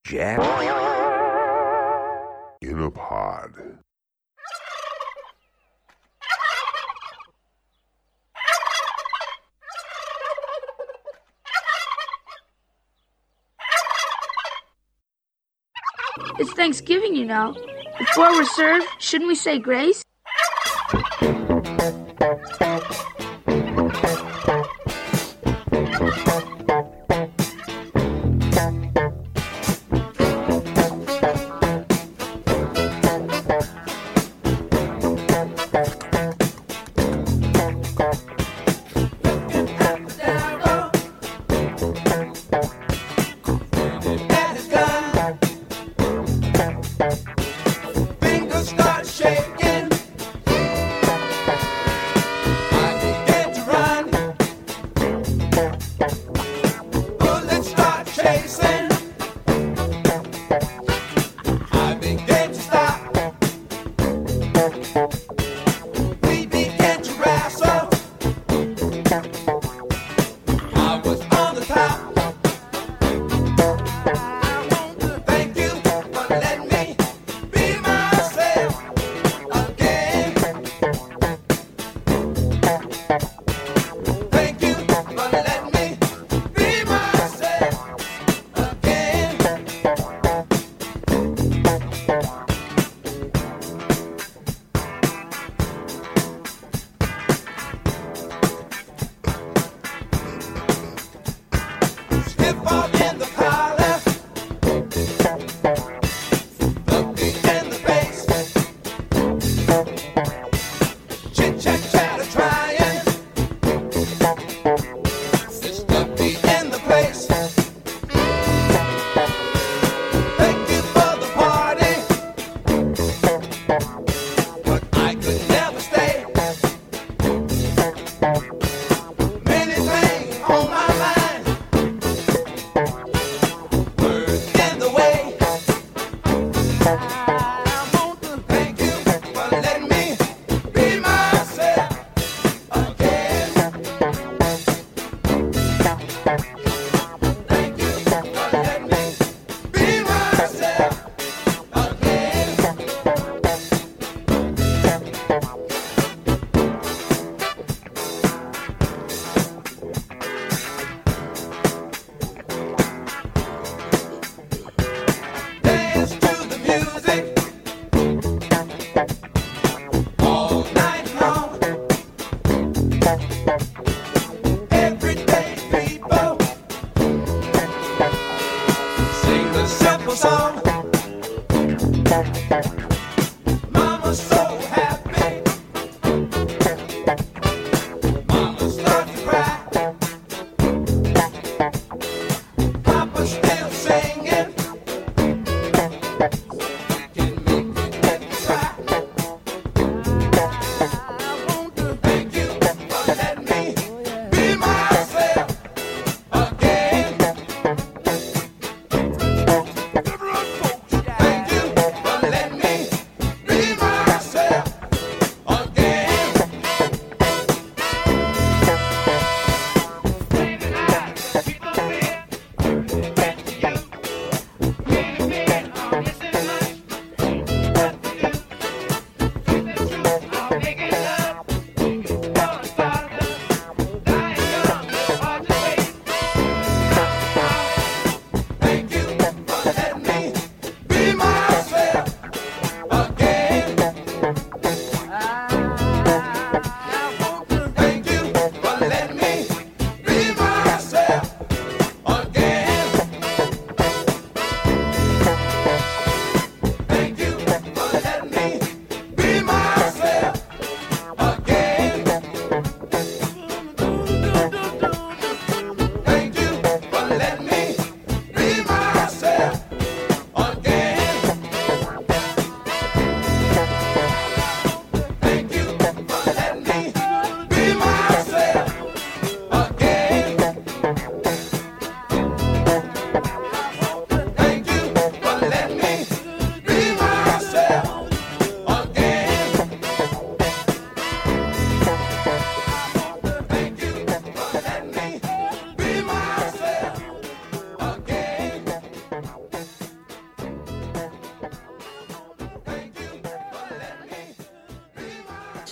Jack in a Pod. It's Thanksgiving, you know. Before we're served, shouldn't we say grace?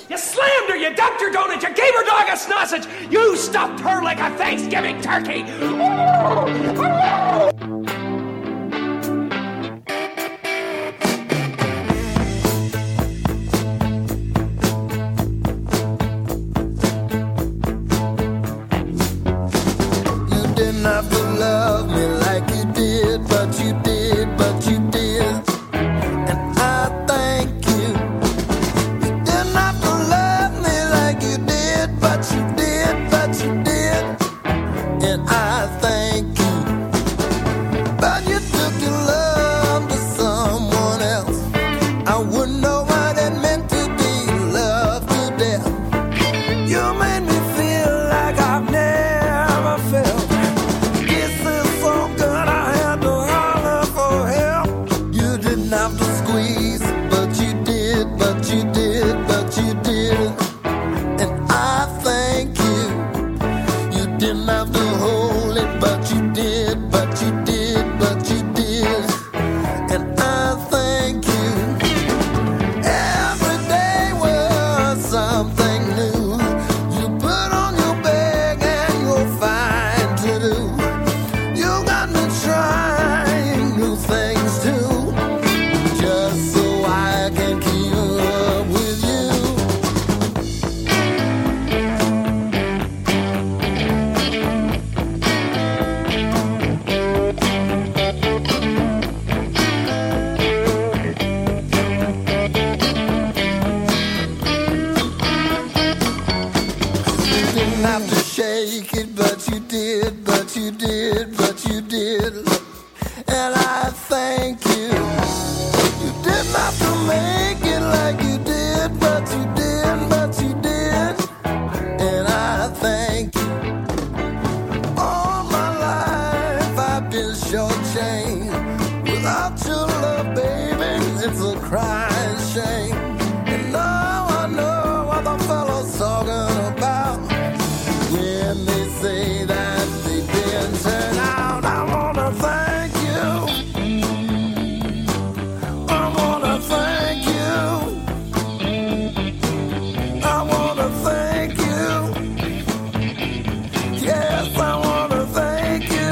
You slammed her, you dumped her donut, you gave her dog a sausage, you stuffed her like a Thanksgiving turkey. You didn't have to love me like you did, but you did, but you did. And I thank you. You didn't have to love me like you did, but you did, but you did. And I thank you. But you took your love to someone else. I wouldn't know what it meant to be loved to death. You made me feel like I've never felt. This is so good I had to holler for help. You didn't have to squeeze, but you did, but you did, but you did. And I thank you. You didn't have to hold it, but you did, but you did, but you did. And I thank you. Every day was something new. You put on your bag and you'll find to do. You got me trying new things too, just so I can keep up with you. You didn't have to shake it, but you did, but you did, but you did. And I thank you. You didn't have to make it like you did, but you did, but you did. And I thank you. All my life I've been shortchanged. Without your love, baby, it's a crying shame. And now I know what the fellow's talking about when they say that they didn't turn out. I wanna thank you. I wanna thank you. I wanna thank you. Yes, I wanna thank you.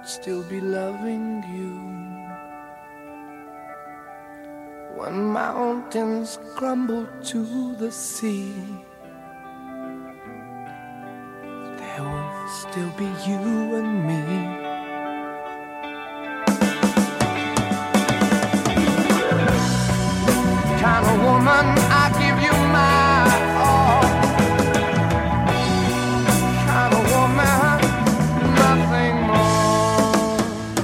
still be loving you. When mountains crumble to the sea, there will still be you and me. Kind of woman, I give you my all. Kind of woman, nothing more.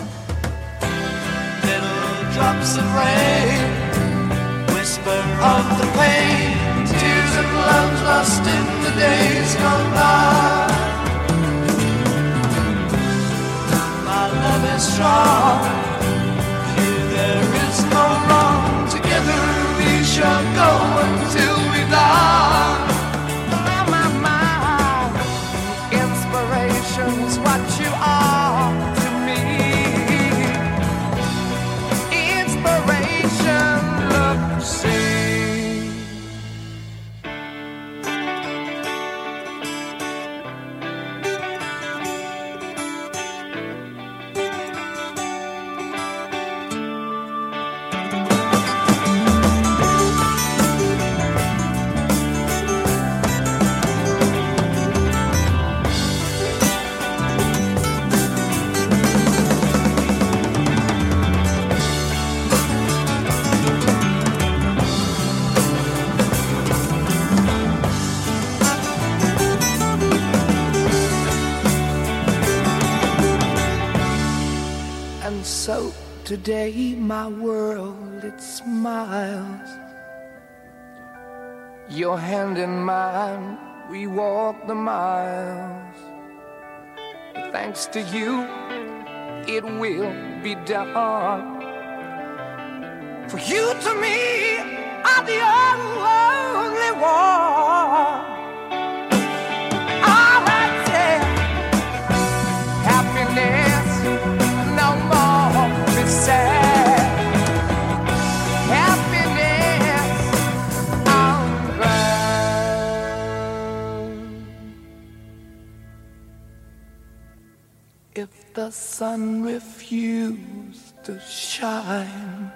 Little drops of rain, whisper of the pain, tears of love lost in the days gone by. My love is strong, here there is no wrong. Together we shall go until we die. My inspiration's what you are to me. Inspiration, look, see. And so today my world, it smiles. Your hand in mine, we walk the miles. Thanks to you, it will be done. For you to me are the only one. All right, yeah. Happiness, no more be sad. Happiness, I'm glad. If the sun refused to shine,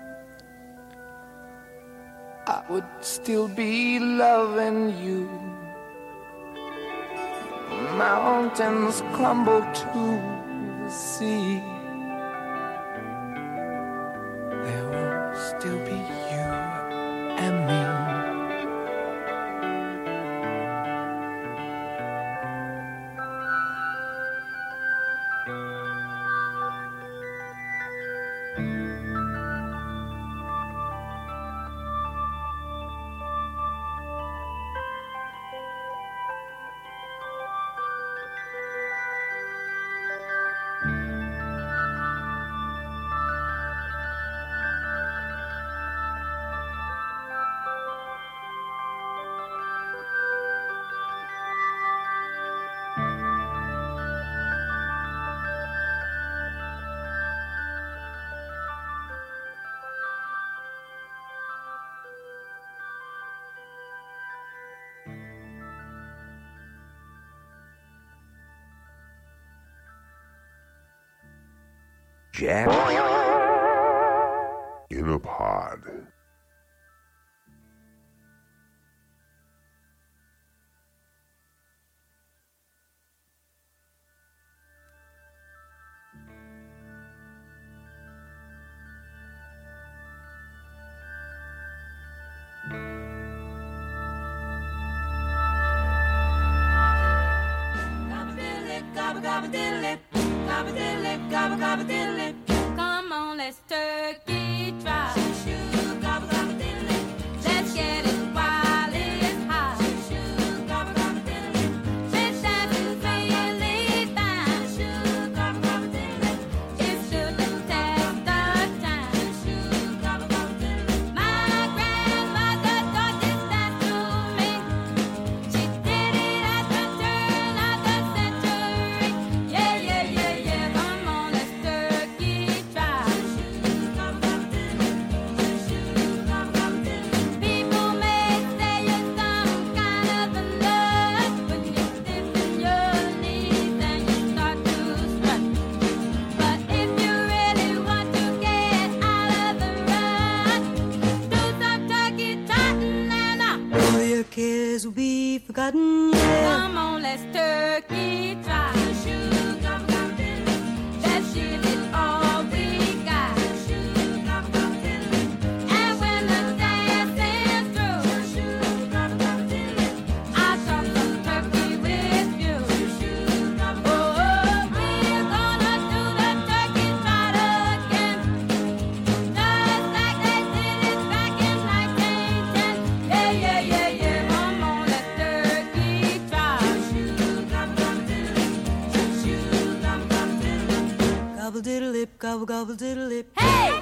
I would still be loving you. Mountains crumble to the sea, there will still be you and me. Jack in a pod. Come on, let's turkey try. Let's get it while it's hot. Let's dance and really fine. It's just a test of time. My grandmother taught this dance to me. She did it at the turn of the century. Yeah, yeah, yeah, yeah. Come on, let's turkey try. diddle lip, gobble gobble diddle lip. Hey!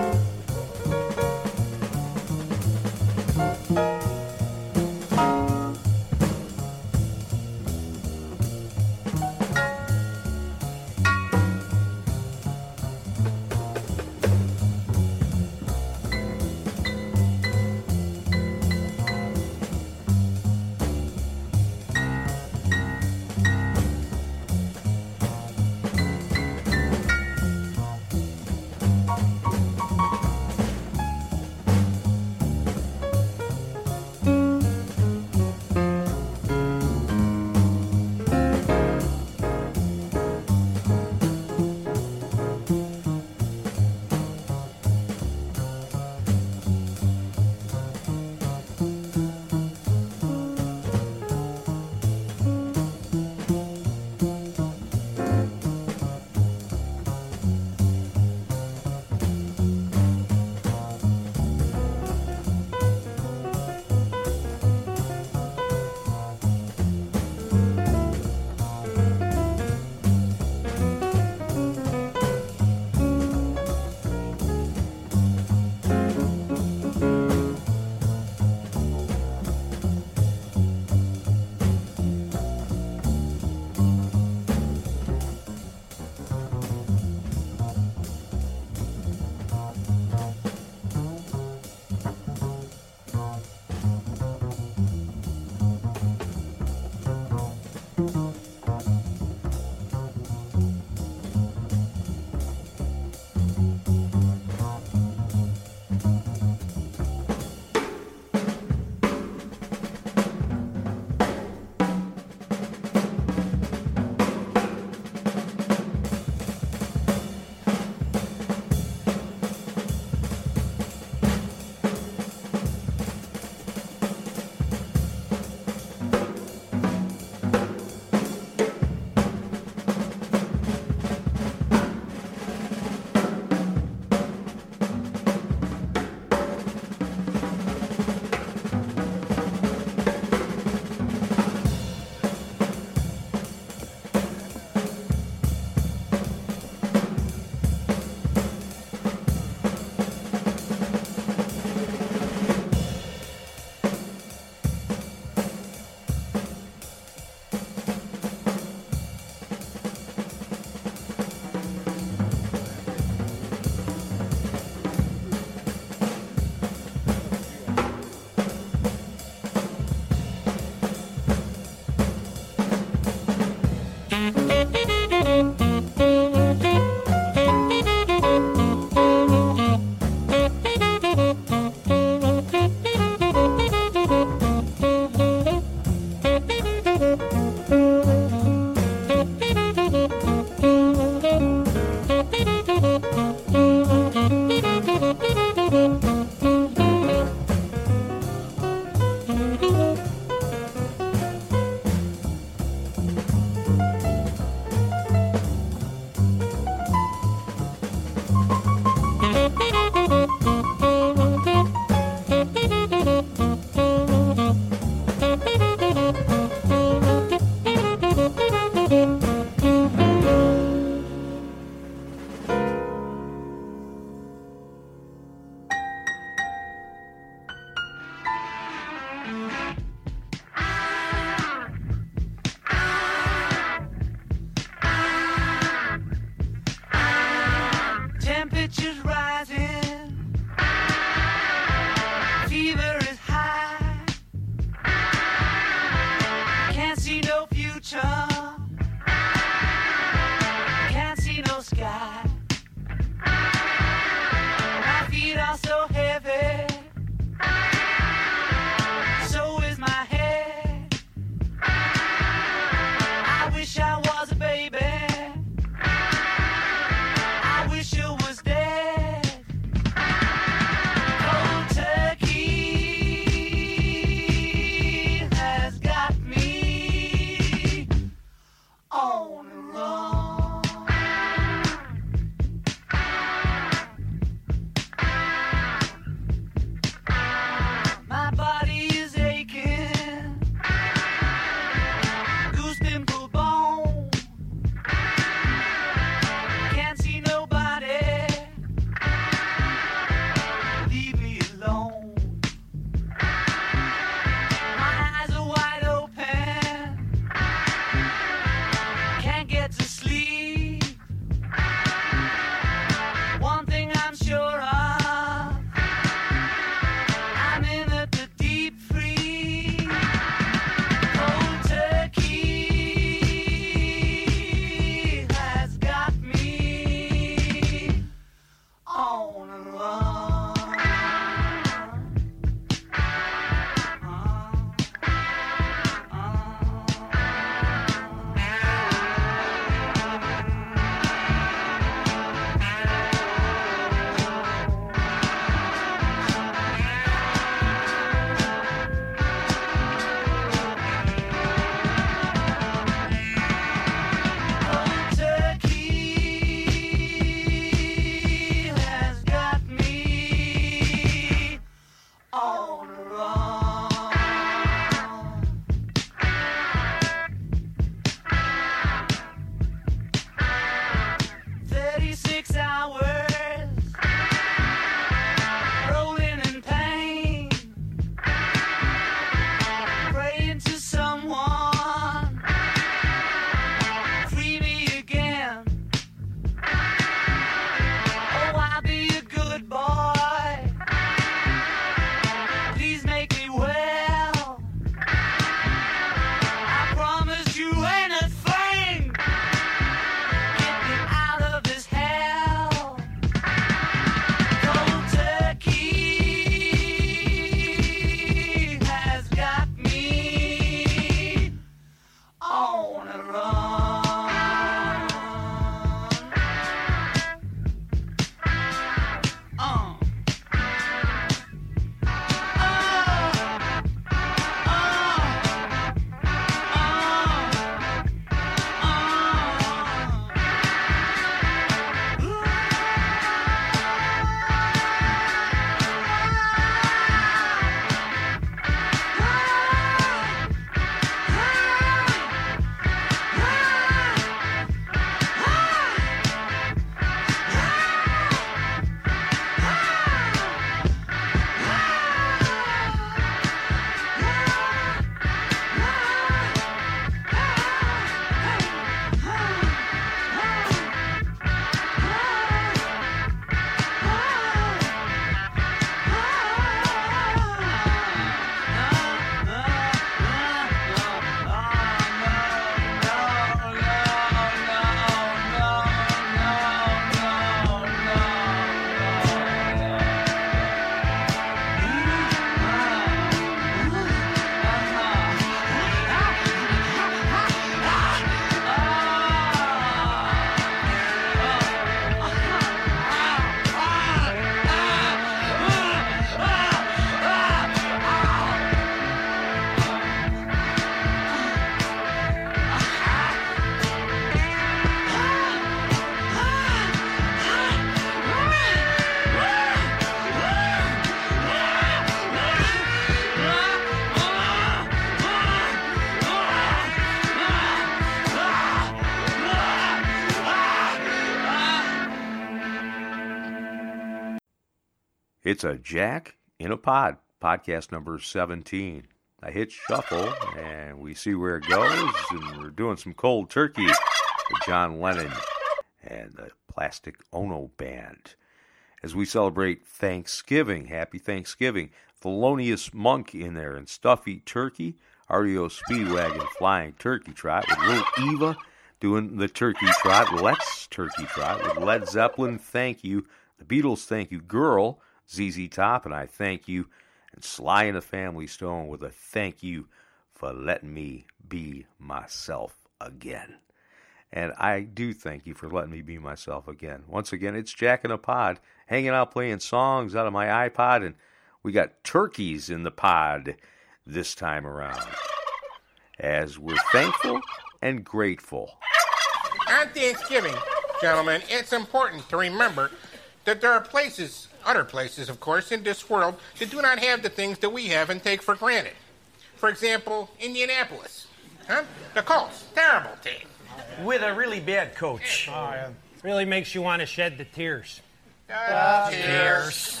It's a Jack in a Pod, podcast number 17. I hit shuffle, and we see where it goes, and we're doing some cold turkey with John Lennon and the Plastic Ono Band. As we celebrate Thanksgiving, happy Thanksgiving, Thelonious Monk in there, and Stuffy Turkey, REO Speedwagon Flying Turkey Trot, with Little Eva doing the Turkey Trot, Let's Turkey Trot, with Led Zeppelin, Thank You, the Beatles, Thank You, Girl, ZZ Top, and I Thank You, and Sly and the Family Stone with a thank you for letting me be myself again. And I do thank you for letting me be myself again. Once again, it's Jack in a Pod, hanging out playing songs out of my iPod, and we got turkeys in the pod this time around, as we're thankful and grateful. On Thanksgiving, gentlemen, it's important to remember that there are places, other places, of course, in this world that do not have the things that we have and take for granted. For example, Indianapolis. Huh? The Colts, terrible team. With a really bad coach. Oh, yeah. Really makes you want to shed the tears. Cheers.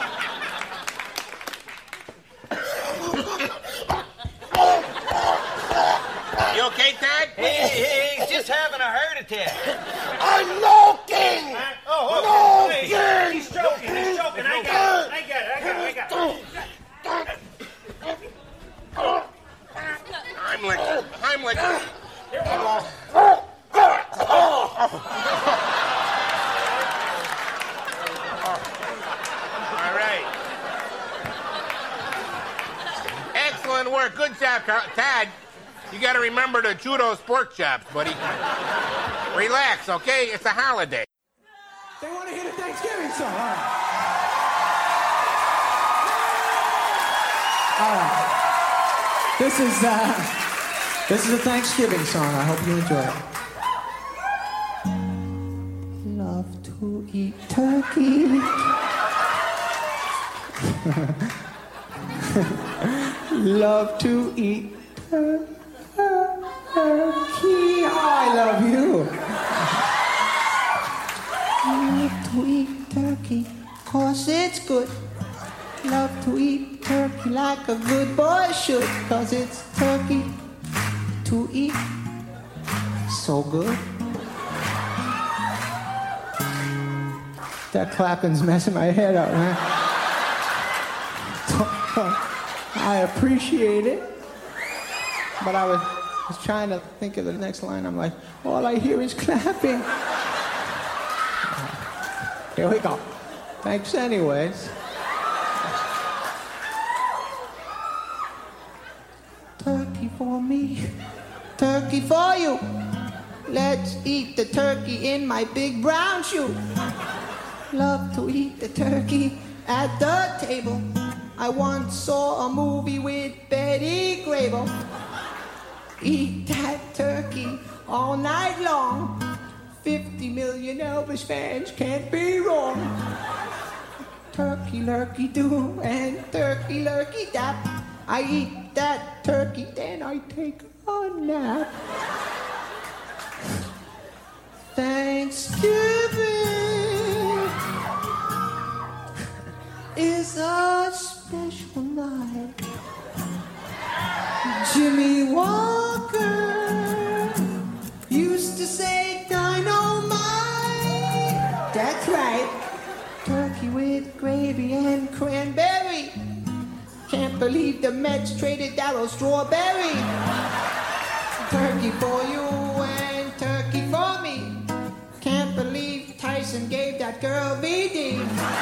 You okay, Ted? Hey, he's just having a heart attack. I'm joking! Oh, okay. He's joking. I got it. Heimlich. All right. Excellent work. Good job, Tad. You got to remember the judo sport chops, buddy. Relax, okay? It's a holiday. They want to hear the Thanksgiving song. All right. This is a Thanksgiving song. I hope you enjoy it. Love to eat turkey. Love to eat turkey. I love you. Love to eat turkey, 'cause it's good. Love to eat turkey like a good boy should, 'cause it's turkey to eat. So good. That clapping's messing my head up, man. I appreciate it. But I was trying to think of the next line. I'm like, all I hear is clapping. Here we go. Thanks anyways. Turkey for me, turkey for you. Let's eat the turkey in my big brown shoe. Love to eat the turkey at the table. I once saw a movie with Betty Grable. Eat that turkey all night long. 50 million Elvis fans can't be wrong. Turkey lurkey do and turkey lurkey dap. I eat that turkey, then I take a nap. Thanksgiving is a special night. Jimmy Walker used to say dynamite. That's right. Turkey with gravy and cranberry. Can't believe the Mets traded Darryl Strawberry. Turkey for you and turkey for me. Can't believe Tyson gave that girl VD.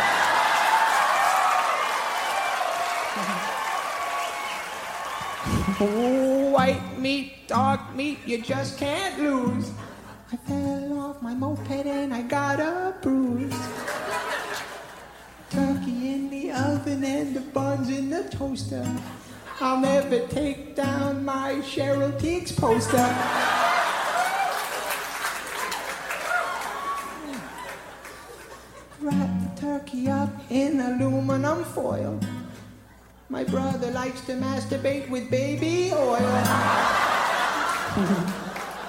White meat, dark meat, you just can't lose. I fell off my moped and I got a bruise. Turkey in the oven and the buns in the toaster. I'll never take down my Cheryl Teagues poster. Wrap the turkey up in aluminum foil. My brother likes to masturbate with baby oil.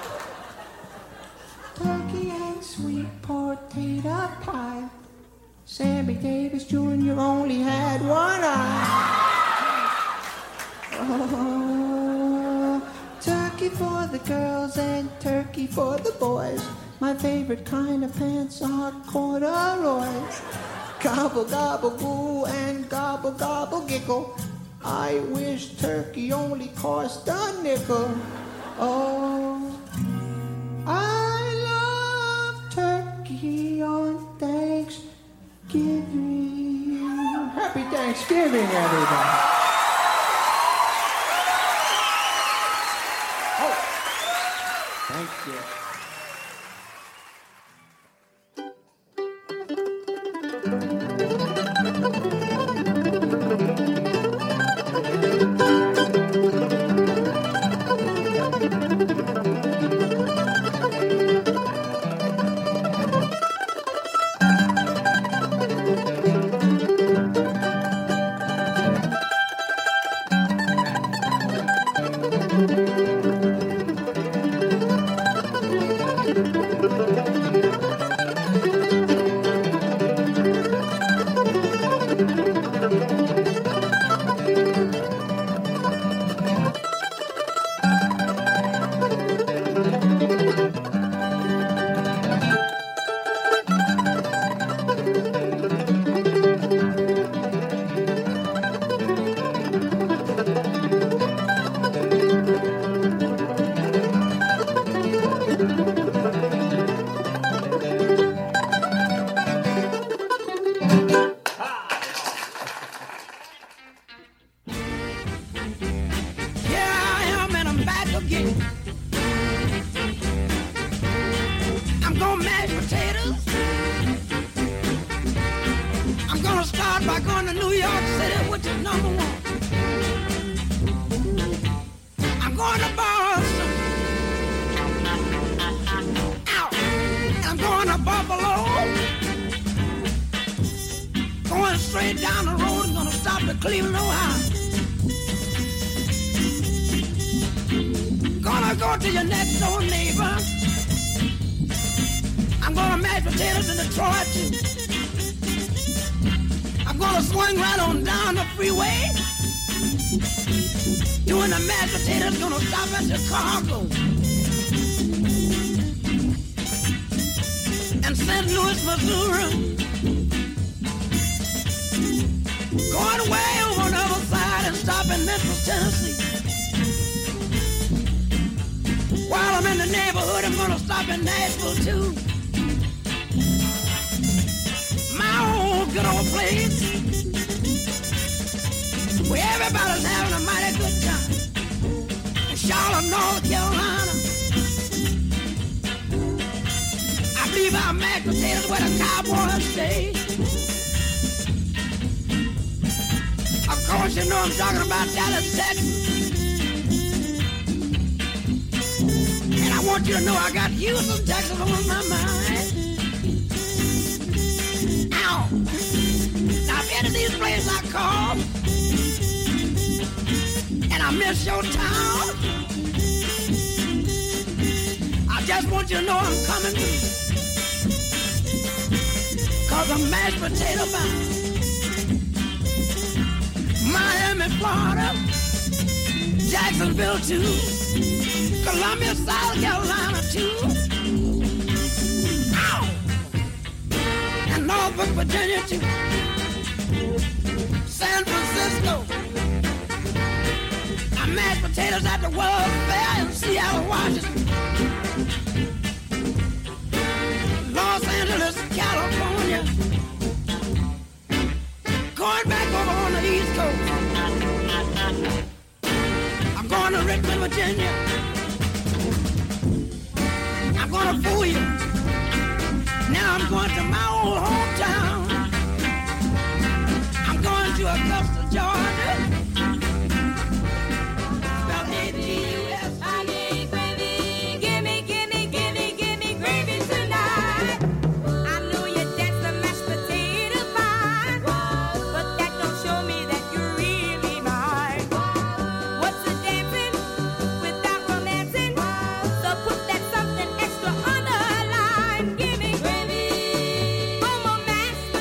Turkey and sweet potato pie. Sammy Davis Jr. only had one eye. Oh, turkey for the girls and turkey for the boys. My favorite kind of pants are corduroys. Gobble, gobble, goo, and gobble, gobble, giggle. I wish turkey only cost a nickel. Oh, I love turkey on Thanksgiving. Happy Thanksgiving, everybody. Oh, thank you. Something extra on the line. Give me gravy. Como mashed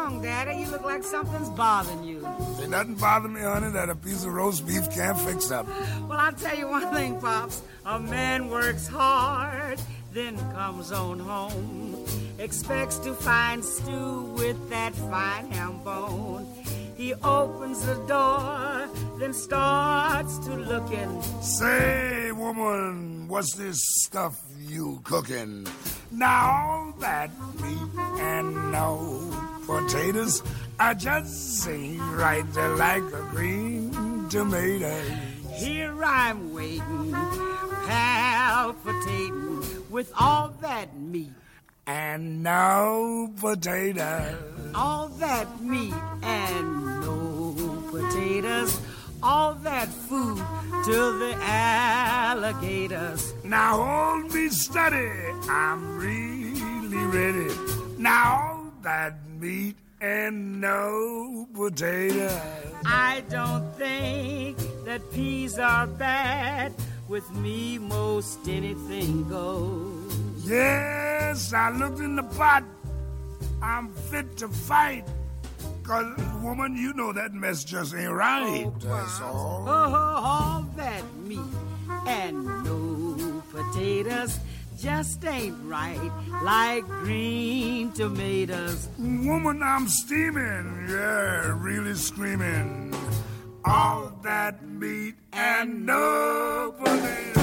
wrong, Daddy? You look like something's bothering you. Ain't nothing bother me, honey, that a piece of roast beef can't fix up. Well, I'll tell you one thing, Pops. A man works hard, then comes on home. Expects to find stew with that fine ham bone. He opens the door, then starts to lookin'. Say, woman, what's this stuff you cooking? Now all that meat and no potatoes, I just ain't right there like a green tomato. Here I'm waiting, palpitating with all that meat. And no potatoes. All that meat and no potatoes. All that food to the alligators. Now hold me steady, I'm really ready. Now all that meat and no potatoes. I don't think that peas are bad. With me, most anything goes. Yes, I looked in the pot. I'm fit to fight. 'Cause, woman, you know that mess just ain't right. That's all. All that meat and no potatoes just ain't right like green tomatoes. Woman, I'm steaming. Yeah, really screaming. All that meat and no potatoes.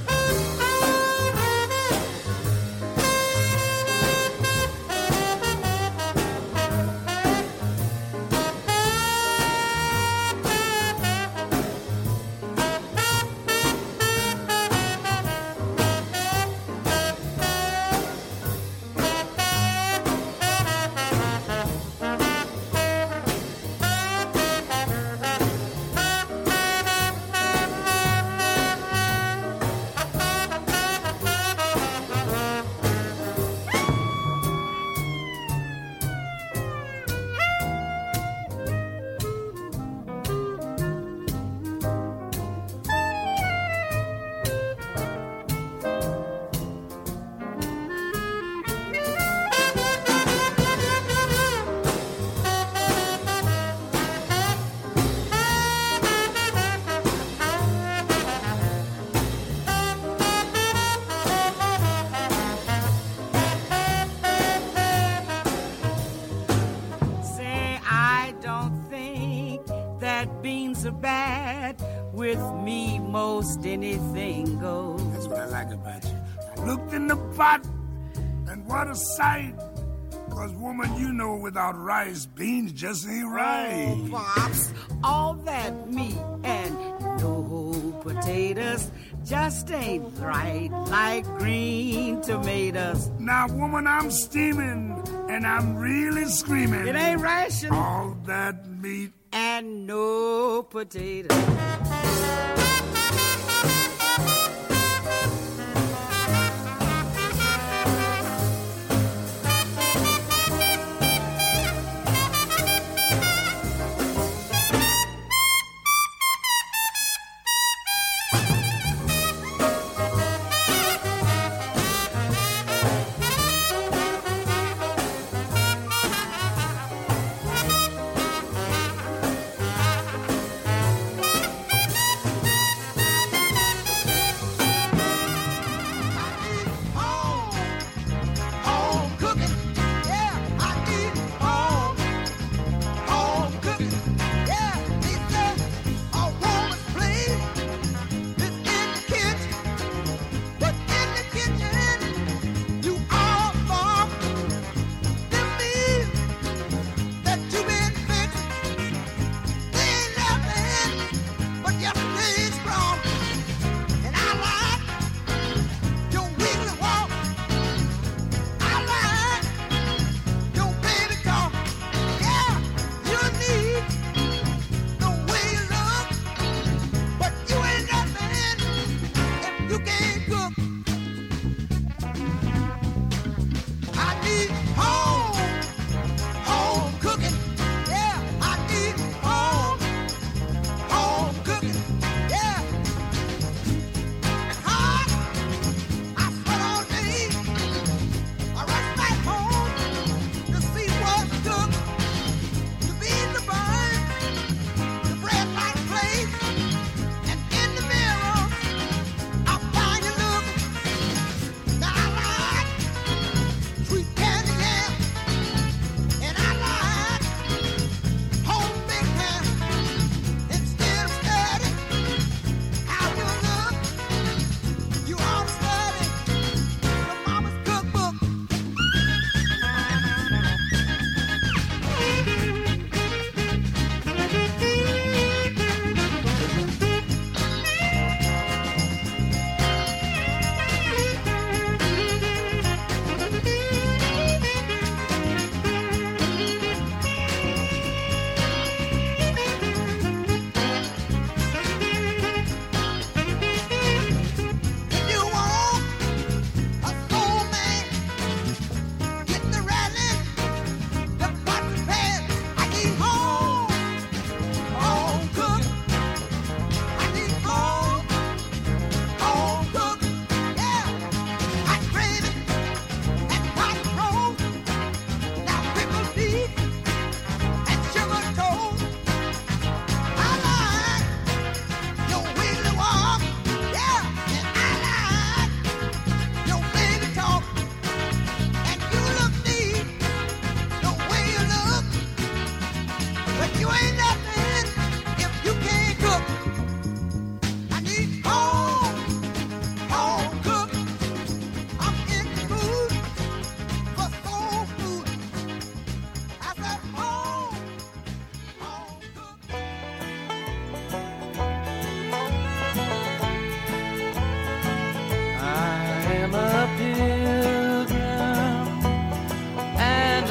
Most anything goes. That's what I like about you. I looked in the pot, and what a sight. 'Cause, woman, you know without rice, beans just ain't right. Oh, Pops, all that meat and no potatoes just ain't right like green tomatoes. Now, woman, I'm steaming, and I'm really screaming. It ain't ration. All that meat and no potatoes.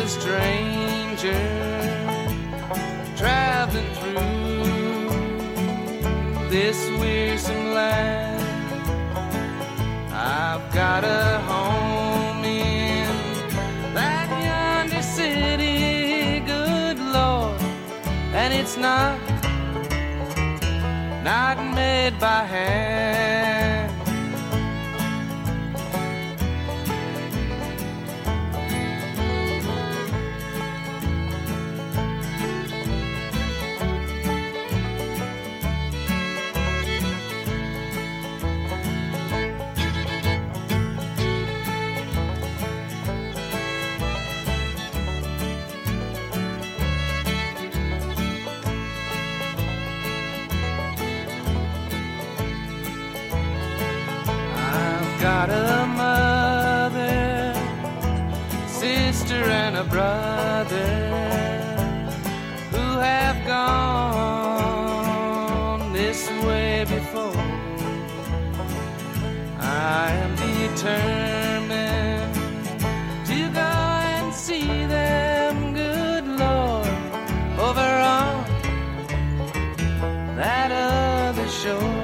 a stranger traveling through this wearisome land. I've got a home in that yonder city, good Lord, and it's not made by hand. Got a mother, sister, and a brother who have gone this way before. I am determined to go and see them, good Lord, over on that other shore.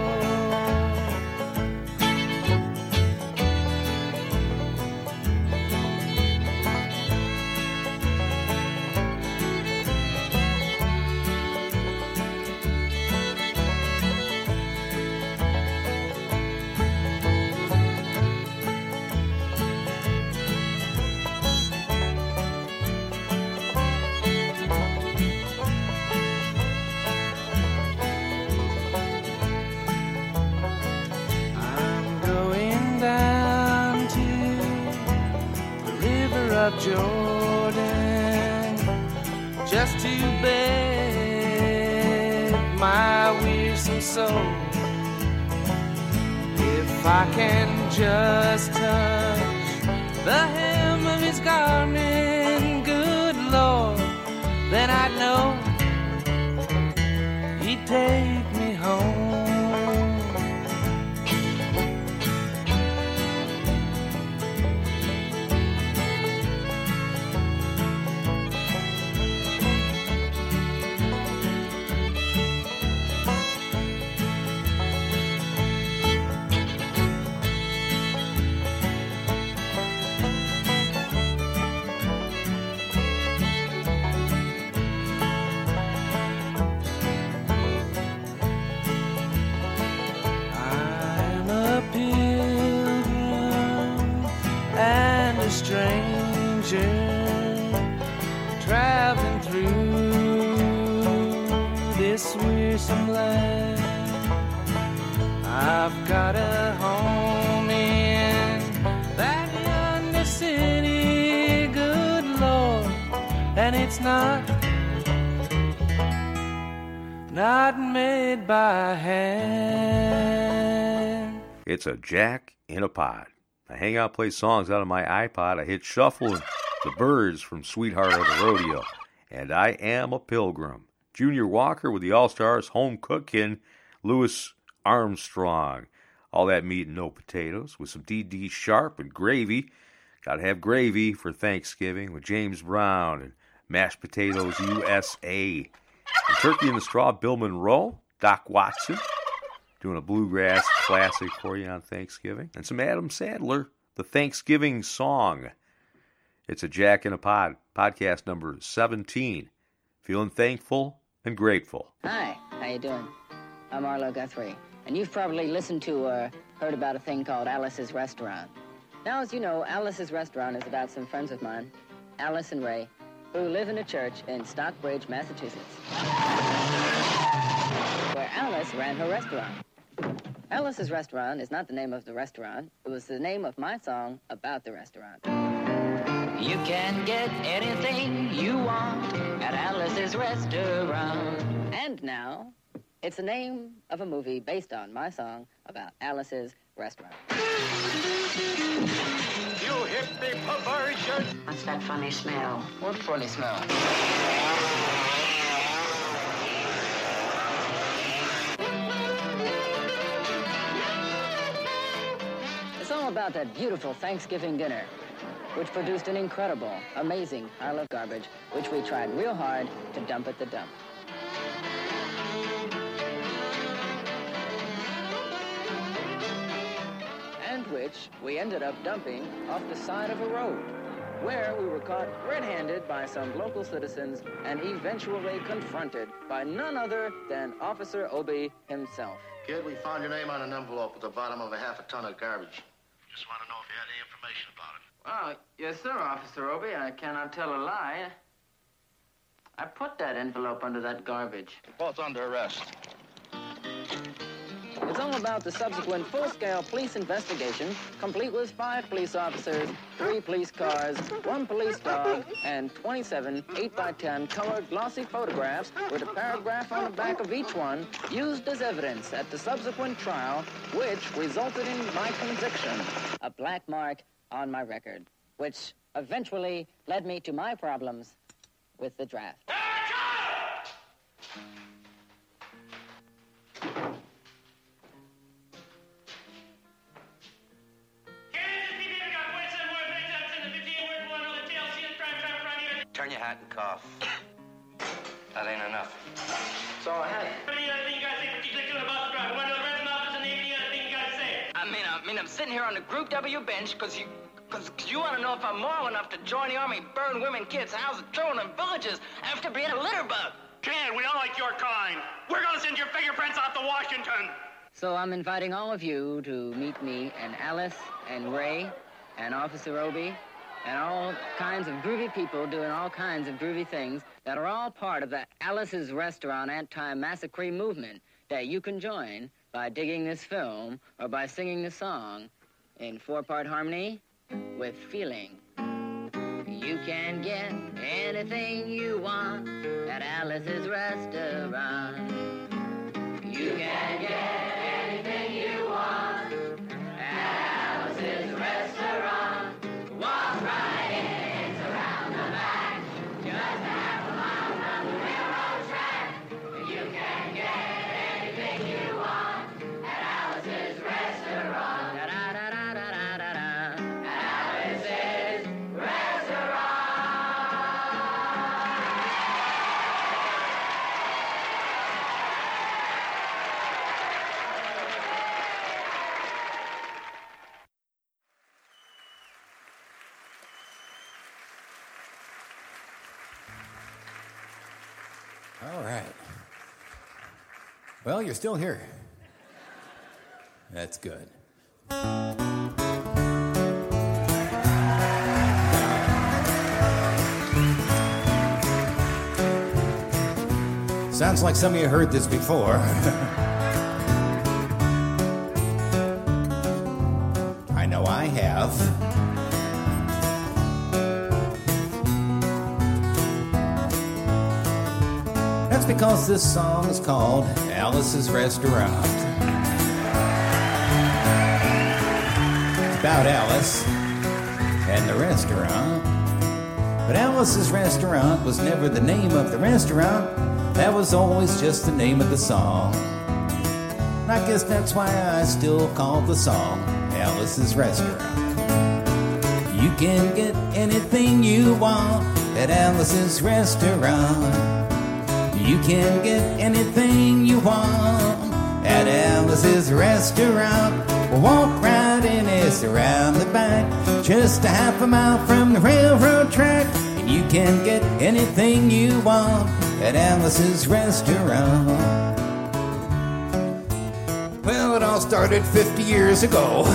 Of Jordan, just to beg my wearisome soul. If I can just touch the hem of his garment, good Lord, then I'd know he'd take me home. Stranger traveling through this wearisome land. I've got a home in that yonder city, good Lord, and it's not made by hand. It's a Jack in a Pod. I hang out, play songs out of my iPod. I hit shuffle and the Byrds from Sweetheart of the Rodeo. And I Am a Pilgrim. Junior Walker with the All-Stars, Home Cookin', Louis Armstrong. All that meat and no potatoes with some D.D. Sharp and gravy. Gotta have gravy for Thanksgiving with James Brown and Mashed Potatoes USA. And Turkey in the Straw, Bill Monroe, Doc Watson. Doing a bluegrass classic for you on Thanksgiving. And some Adam Sandler, the Thanksgiving song. It's a Jack in a Pod, podcast number 17. Feeling thankful and grateful. Hi, how you doing? I'm Arlo Guthrie, and you've probably listened to or heard about a thing called Alice's Restaurant. Now, as you know, Alice's Restaurant is about some friends of mine, Alice and Ray, who live in a church in Stockbridge, Massachusetts, where Alice ran her restaurant. Alice's Restaurant is not the name of the restaurant. It was the name of my song about the restaurant. You can get anything you want at Alice's Restaurant. And now, it's the name of a movie based on my song about Alice's Restaurant. You hippie perversion! What's that funny smell? What funny smell? It's all about that beautiful Thanksgiving dinner. which produced an incredible, amazing pile of garbage, which we tried real hard to dump at the dump. And which we ended up dumping off the side of a road, where we were caught red-handed by some local citizens and eventually confronted by none other than Officer Obie himself. Kid, we found your name on an envelope at the bottom of a half a ton of garbage. Just want to know if you had any information about it. Oh, yes, sir, Officer Obie. I cannot tell a lie. I put that envelope under that garbage. You're both under arrest. It's all about the subsequent full-scale police investigation, complete with 5 police officers, 3 police cars, 1 police dog, and 27 8x10 colored glossy photographs with a paragraph on the back of each one used as evidence at the subsequent trial, which resulted in my conviction. A black mark on my record, which eventually led me to my problems with the draft. Turn your hat and cough. That ain't enough. So I had. I'm sitting here on the Group W bench because you want to know if I'm moral enough to join the army, burn women, kids, houses, children, and villages after being a litter bug. Kid, we don't like your kind. We're gonna send your fingerprints off to Washington. So I'm inviting all of you to meet me and Alice and Ray and Officer Obie and all kinds of groovy people doing all kinds of groovy things that are all part of the Alice's Restaurant anti-massacre movement that you can join by digging this film or by singing the song in 4-part harmony with feeling. You can get anything you want at Alice's Restaurant. You can get anything you want at Alice's Restaurant. Walk right in, it's around the back, just half a mile from the railroad track. You can get anything you want at Alice's Restaurant. Da-da-da-da-da-da-da. At Alice's Restaurant. All right. Well, you're still here. That's good. Sounds like some of you heard this before. I know I have. That's because this song is called Alice's Restaurant. It's about Alice and the restaurant. But Alice's Restaurant was never the name of the restaurant. That was always just the name of the song. And I guess that's why I still call the song Alice's Restaurant. You can get anything you want at Alice's Restaurant. You can get anything you want at Alice's Restaurant. Walk right in, it's around the back, just a half a mile from the railroad track. And you can get anything you want at Alice's Restaurant. Well, it all started 50 years ago.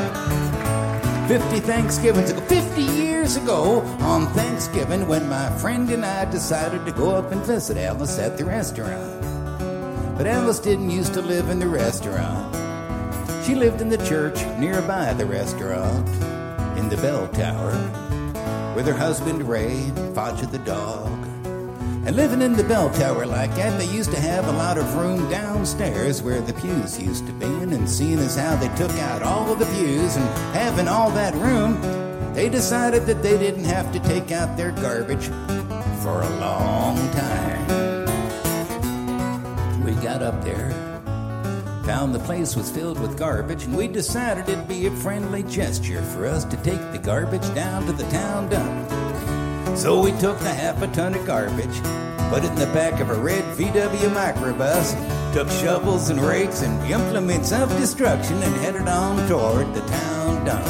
50 Thanksgivings ago. 50 years ago on Thanksgiving, when my friend and I decided to go up and visit Alice at the restaurant. But Alice didn't used to live in the restaurant. She lived in the church nearby the restaurant, in the bell tower, with her husband Ray, Fodger the dog. And living in the bell tower like that, they used to have a lot of room downstairs where the pews used to be. And seeing as how they took out all of the pews and having all that room, they decided that they didn't have to take out their garbage for a long time. We got up there found the place was filled with garbage, and we decided it'd be a friendly gesture for us to take the garbage down to the town dump. So we took the half a ton of garbage, put it in the back of a red VW microbus, took shovels and rakes and implements of destruction, and headed on toward the town dump.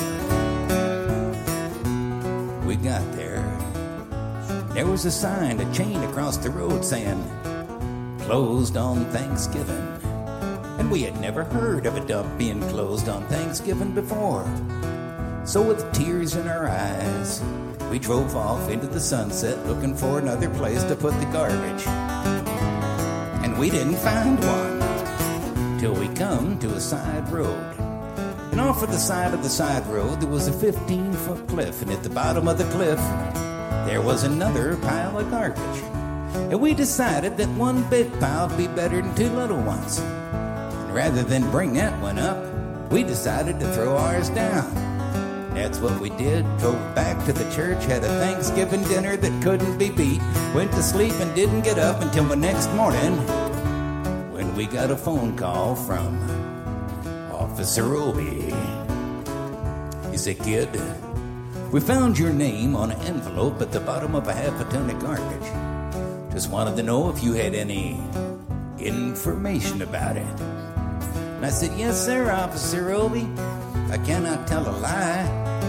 We got there. There was a sign, a chain across the road saying, "Closed on Thanksgiving." And we had never heard of a dump being closed on Thanksgiving before. So with tears in our eyes, we drove off into the sunset looking for another place to put the garbage. And we didn't find one till we come to a side road. And off of the side road, there was a 15-foot cliff, and at the bottom of the cliff, there was another pile of garbage. And we decided that one big pile would be better than two little ones. And rather than bring that one up, we decided to throw ours down. That's what we did. Drove back to the church, had a Thanksgiving dinner that couldn't be beat, went to sleep and didn't get up until the next morning when we got a phone call from Officer Obi. He said, "Kid, we found your name on an envelope at the bottom of a half a ton of garbage. Just wanted to know if you had any information about it." And I said, "Yes, sir, Officer Obi. I cannot tell a lie.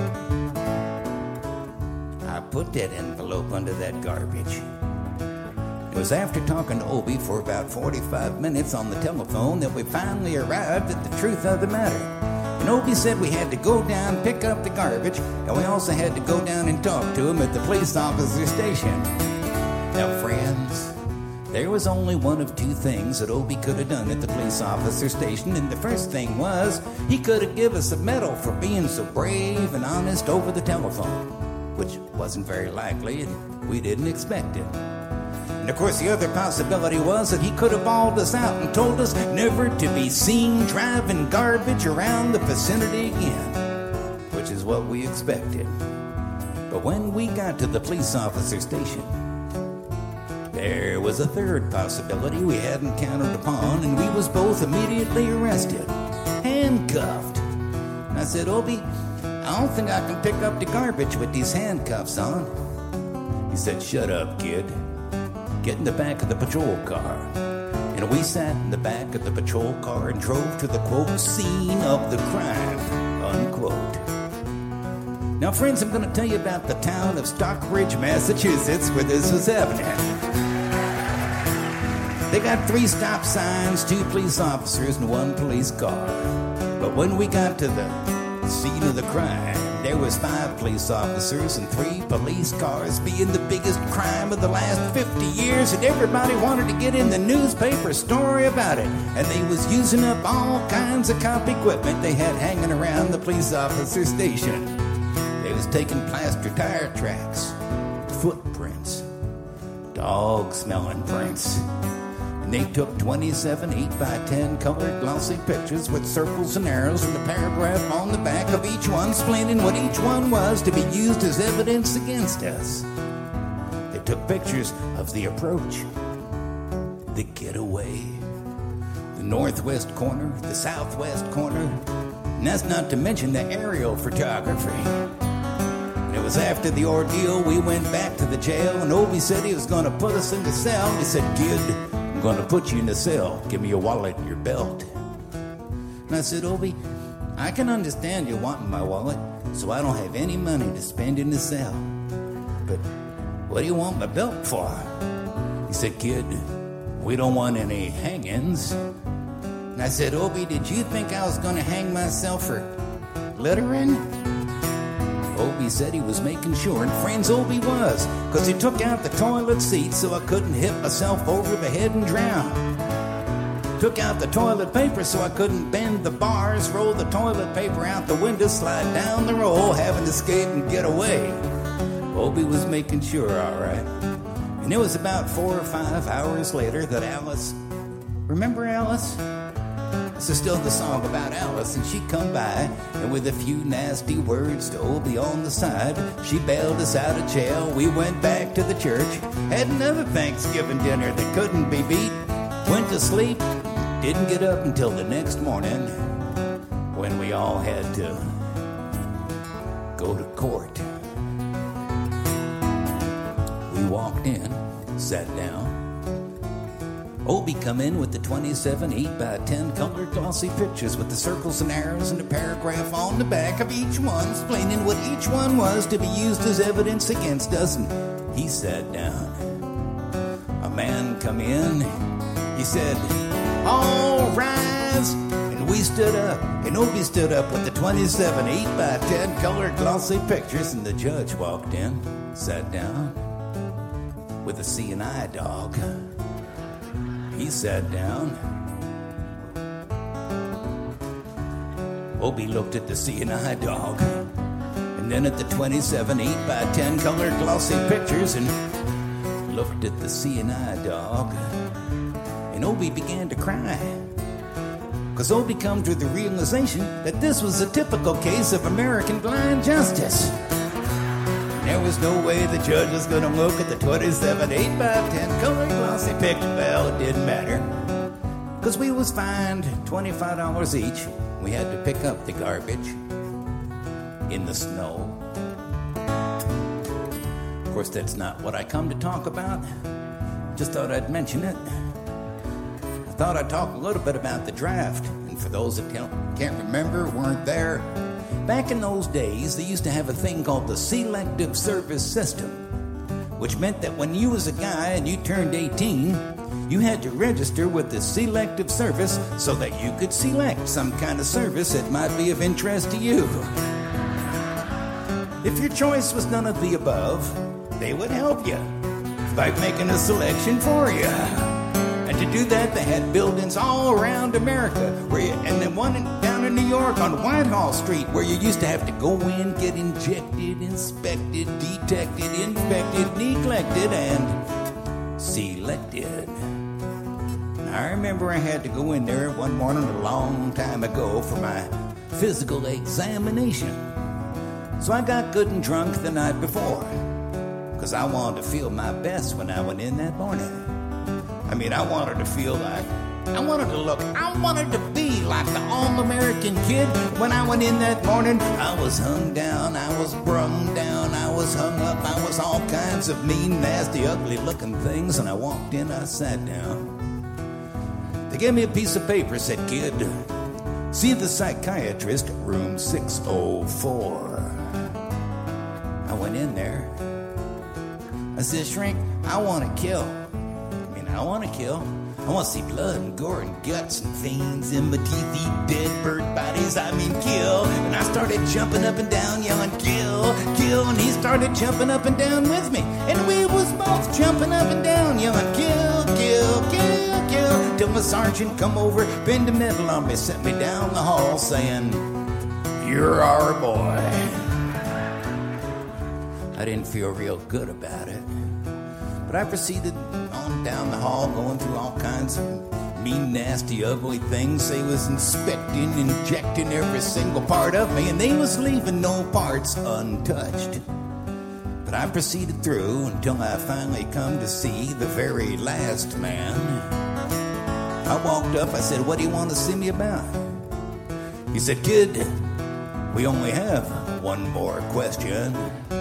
I put that envelope under that garbage." It was after talking to Obi for about 45 minutes on the telephone that we finally arrived at the truth of the matter. And Obi said we had to go down, pick up the garbage, and we also had to go down and talk to him at the police officer station. Now, friends, there was only one of two things that Obi could have done at the police officer station, and the first thing was he could have given us a medal for being so brave and honest over the telephone, which wasn't very likely, and we didn't expect it. And of course, the other possibility was that he could have bawled us out and told us never to be seen driving garbage around the vicinity again, which is what we expected. But when we got to the police officer station, there was a third possibility we hadn't counted upon, and we was both immediately arrested, handcuffed. And I said, "Obi, I don't think I can pick up the garbage with these handcuffs on." He said, "Shut up, kid. Get in the back of the patrol car." And we sat in the back of the patrol car and drove to the, quote, scene of the crime, unquote. Now, friends, I'm going to tell you about the town of Stockbridge, Massachusetts, where this was happening. They got 3 stop signs, 2 police officers, and 1 police car. But when we got to the scene of the crime, there was 5 police officers and 3 police cars, being the biggest crime of the last 50 years, and everybody wanted to get in the newspaper story about it. And they was using up all kinds of cop equipment they had hanging around the police officer station. They was taking plaster tire tracks, footprints, dog-smelling prints. And they took 27 8x10 colored glossy pictures with circles and arrows and a paragraph on the back of each one explaining what each one was to be used as evidence against us. They took pictures of the approach, the getaway, the northwest corner, the southwest corner, and that's not to mention the aerial photography. And it was after the ordeal we went back to the jail, and Obi said he was going to put us in the cell. He said, "Kid, I'm going to put you in the cell. Give me your wallet and your belt." And I said, "Obi, I can understand you wanting my wallet, so I don't have any money to spend in the cell. But what do you want my belt for?" He said, "Kid, we don't want any hangings." And I said, "Obi, did you think I was going to hang myself for littering?" Obi said he was making sure, and friends, Obi was, because he took out the toilet seat so I couldn't hit myself over the head and drown. Took out the toilet paper so I couldn't bend the bars, roll the toilet paper out the window, slide down the roll, have an escape and get away. Obi was making sure, all right. And it was about 4 or 5 hours later that Alice, remember Alice? This is still the song about Alice, and she come by, and with a few nasty words to Obi on the side, she bailed us out of jail. We went back to the church, had another Thanksgiving dinner that couldn't be beat, went to sleep, didn't get up until the next morning when we all had to go to court. We walked in, sat down. Obie come in with the 27 8x10 colored glossy pictures with the circles and arrows and a paragraph on the back of each one explaining what each one was to be used as evidence against us, and he sat down. A man come in, he said, "All rise," and we stood up, and Obie stood up with the 27 8x10 colored glossy pictures, and the judge walked in, sat down with a C&I dog. He sat down. Obie looked at the C&I dog, and then at the 27 8x10 colored glossy pictures, and looked at the C&I dog. And Obie began to cry, because Obie come to the realization that this was a typical case of American blind justice. There was no way the judge was going to look at the 27 8x10 colored glossy picture. Well, it didn't matter, because we was fined $25 each. We had to pick up the garbage in the snow. Of course, that's not what I come to talk about. Just thought I'd mention it. I thought I'd talk a little bit about the draft. And for those that can't remember, weren't there, back in those days, they used to have a thing called the Selective Service System, which meant that when you was a guy and you turned 18, you had to register with the Selective Service so that you could select some kind of service that might be of interest to you. If your choice was none of the above, they would help you by making a selection for you. And to do that, they had buildings all around America, and then one down in New York on Whitehall Street, where you used to have to go in, get injected, inspected, detected, infected, neglected, and selected. And I remember I had to go in there one morning a long time ago for my physical examination. So I got good and drunk the night before, because I wanted to feel my best when I went in that morning. I mean, I wanted to feel like, I wanted to be like the all-American kid. When I went in that morning, I was hung down, I was brung down, I was hung up, I was all kinds of mean, nasty, ugly-looking things, and I walked in, I sat down. They gave me a piece of paper, said, "Kid, see the psychiatrist, room 604. I went in there. I said, "Shrink, I want to kill. I want to kill. I want to see blood and gore and guts and veins in my teeth, eat dead bird bodies, I mean kill." And I started jumping up and down, yelling, "Kill, kill," and he started jumping up and down with me. And we was both jumping up and down, yelling, "Kill, kill, kill, kill," till my sergeant come over, pinned the middle on me, sent me down the hall saying, "You're our boy." I didn't feel real good about it, but I proceeded on down the hall, going through all kinds of mean, nasty, ugly things. They was inspecting, injecting every single part of me, and they was leaving no parts untouched. But I proceeded through until I finally come to see the very last man. I walked up, I said, "What do you want to see me about?" He said, "Kid, we only have one more question.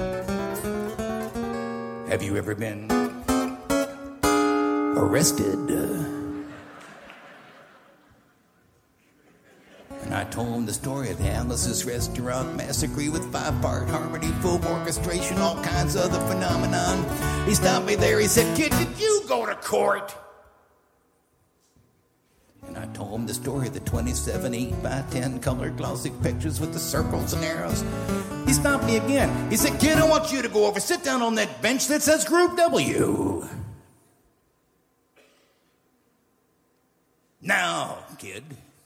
Have you ever been arrested?" And I told him the story of the Alice's Restaurant Massacre with 5-part harmony, full orchestration, all kinds of other phenomenon. He stopped me there. He said, "Kid, did you go to court?" And I told him the story of the 27 8x10 colored glossy pictures with the circles and arrows. He stopped me again. He said, "Kid, I want you to go over. Sit down on that bench that says Group W. Now, kid."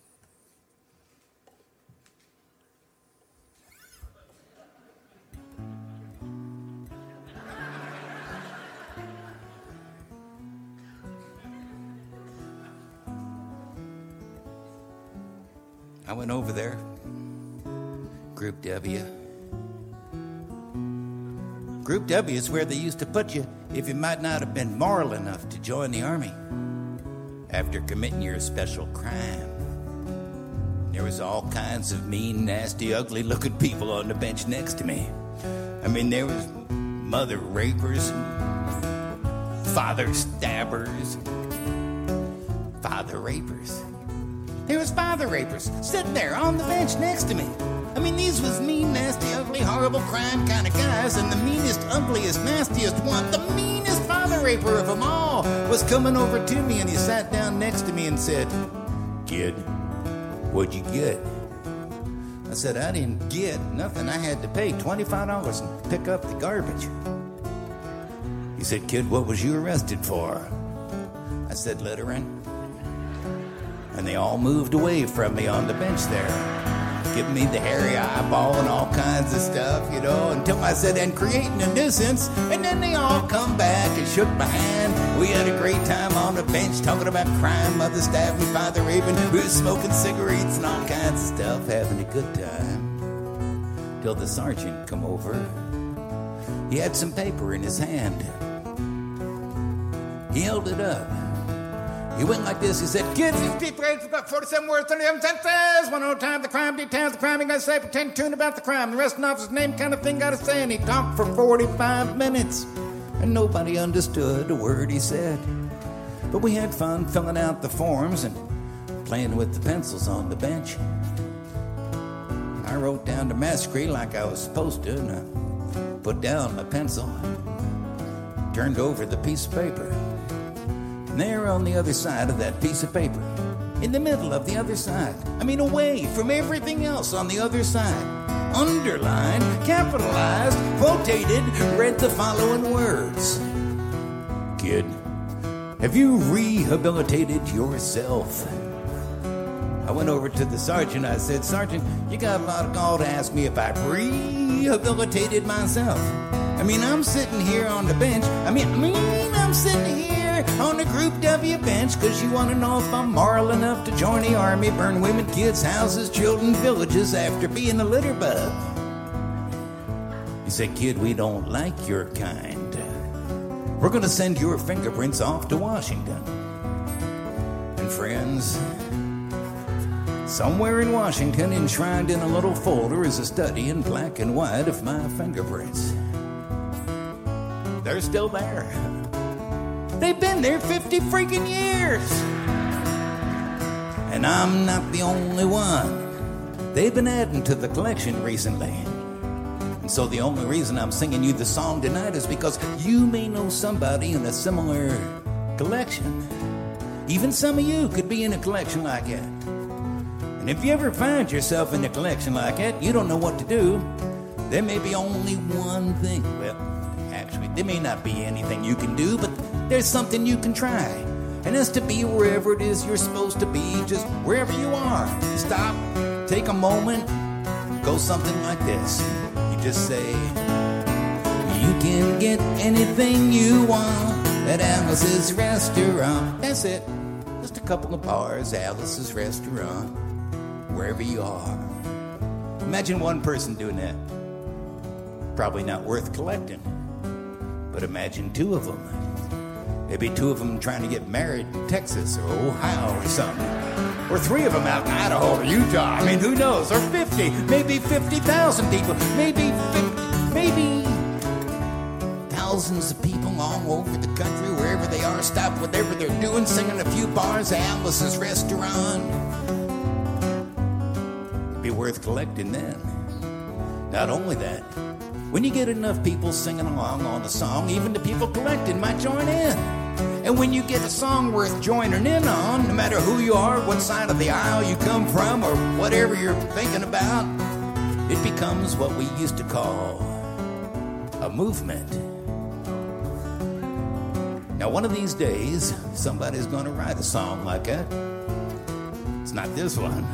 I went over there. Group W. Group W is where they used to put you if you might not have been moral enough to join the army. after committing your special crime. There was all kinds of mean, nasty, ugly-looking people on the bench next to me. I mean, there was mother rapers, father stabbers, father rapers. There was father rapers sitting there on the bench next to me. I mean, these was mean, nasty, ugly, horrible crime kind of guys, and the meanest, ugliest, nastiest one, the meanest father raper of them all, was coming over to me, and he sat down next to me and said, "Kid, what'd you get?" I said, "I didn't get nothing. I had to pay $25 and pick up the garbage." He said, "Kid, what was you arrested for?" I said, "Littering." And they all moved away from me on the bench there, giving me the hairy eyeball and all kinds of stuff, you know, until I said, "and creating a nuisance." And then they all come back and shook my hand. We had a great time on the bench talking about crime, mother stabbing, father raping. We were smoking cigarettes and all kinds of stuff, having a good time. Till the sergeant come over. He had some paper in his hand. He held it up. He went like this. He said, "Kids, these people got 47 words, 37 sentences. One old time, the crime details the crime. You got to say, pretend tune about the crime. The rest of the officer's name kind of thing got to say." And he talked for 45 minutes. And nobody understood a word he said. But we had fun filling out the forms and playing with the pencils on the bench. I wrote down the massacre like I was supposed to, and I put down my pencil, turned over the piece of paper. And there on the other side of that piece of paper, in the middle of the other side, I mean away from everything else on the other side, underlined, capitalized, quotated, read the following words: "Kid, have you rehabilitated yourself?" I went over to the sergeant. I said, "Sergeant, you got a lot of gall to ask me if I've rehabilitated myself. I mean, I'm sitting here on the bench. I mean, I'm sitting here on the Group W bench because you want to know if I'm moral enough to join the army, burn women, kids, houses, children, villages after being a litter bug." He said, "Kid, we don't like your kind. We're going to send your fingerprints off to Washington." And friends, somewhere in Washington, enshrined in a little folder, is a study in black and white of my fingerprints. They're still there. They've been there 50 freaking years. And I'm not the only one. They've been adding to the collection recently. And so the only reason I'm singing you the song tonight is because you may know somebody in a similar collection. Even some of you could be in a collection like that. And if you ever find yourself in a collection like that, you don't know what to do, there may be only one thing. Well, actually, there may not be anything you can do, but there's something you can try. And that's to be wherever it is you're supposed to be, just wherever you are. Stop, take a moment, go something like this. You just say, "You can get anything you want at Alice's Restaurant." That's it. Just a couple of bars, Alice's Restaurant, wherever you are. Imagine one person doing that. Probably not worth collecting. But imagine two of them. Maybe two of them trying to get married in Texas or Ohio or something. Or three of them out in Idaho or Utah. I mean, who knows? Or 50, maybe 50,000 people. Maybe thousands of people all over the country, wherever they are, stop whatever they're doing, singing a few bars at Alice's Restaurant. It'd be worth collecting then. Not only that, when you get enough people singing along on the song, even the people collecting might join in. And when you get a song worth joining in on, no matter who you are, what side of the aisle you come from, or whatever you're thinking about, it becomes what we used to call a movement. Now, one of these days, somebody's going to write a song like that. It's not this one.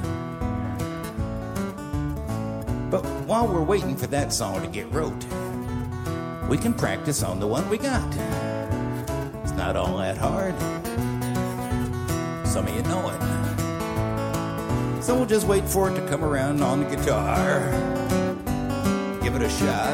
But while we're waiting for that song to get wrote, we can practice on the one we got. It's not all that hard. Some of you know it. So we'll just wait for it to come around on the guitar. Give it a shot.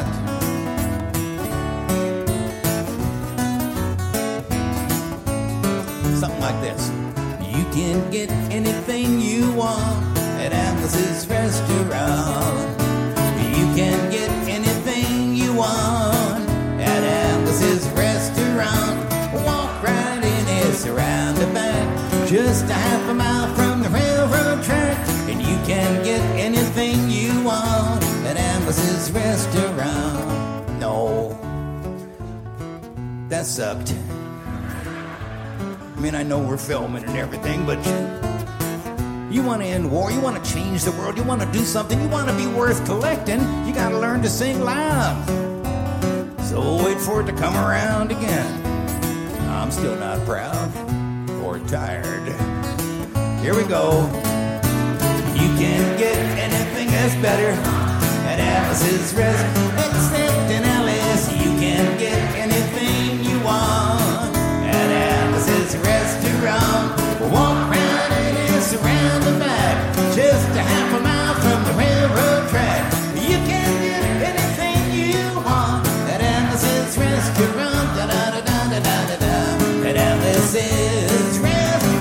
Something like this. You can get anything you want at Atlas's restaurant. You can get anything you want at Atlas's restaurant. Walk right in, it's around the back, just a half a mile from the railroad track. And you can get anything you want at Atlas's restaurant. No, that sucked. I mean, I know we're filming and everything, but you want to end war, you want to change the world, you want to do something, you want to be worth collecting, you got to learn to sing loud. So we'll wait for it to come around again. I'm still not proud or tired. Here we go. You can get anything that's better at Alice's restaurant. Except in Alice, you can get anything you want at Alice's restaurant. Walk round and it's around the back, just a half a mile from the railroad track. You can get anything you want at Alice's restaurant. Da da da da da da da. At Alice's restaurant.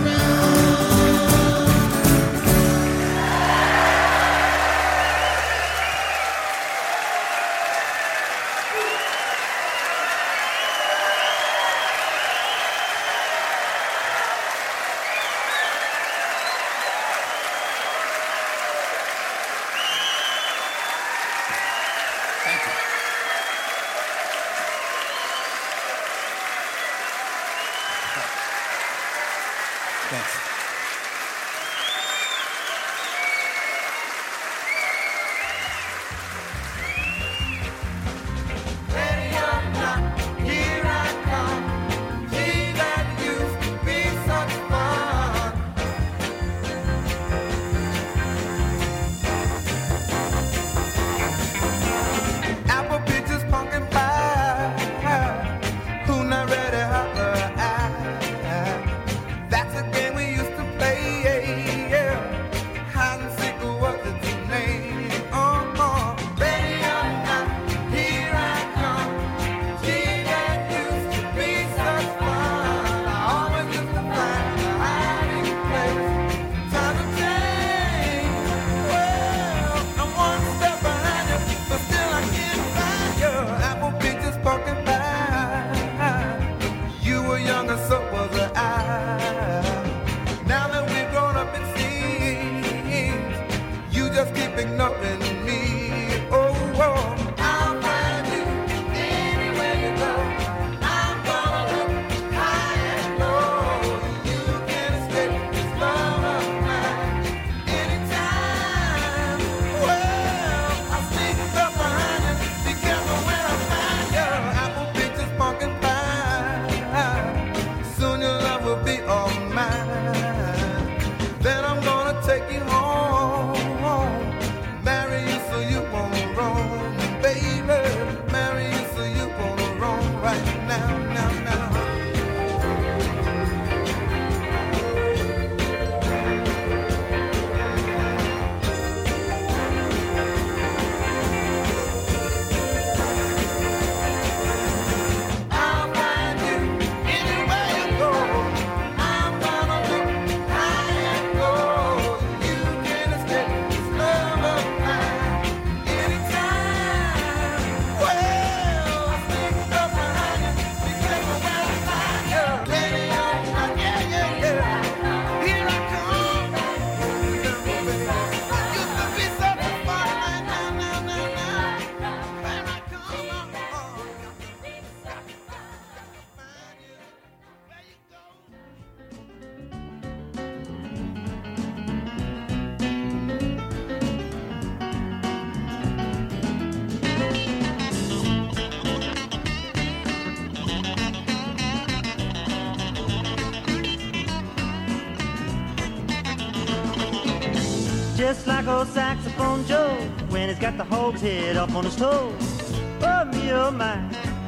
Just like old saxophone Joe when he's got the hog's head up on his toes. Oh me, oh my,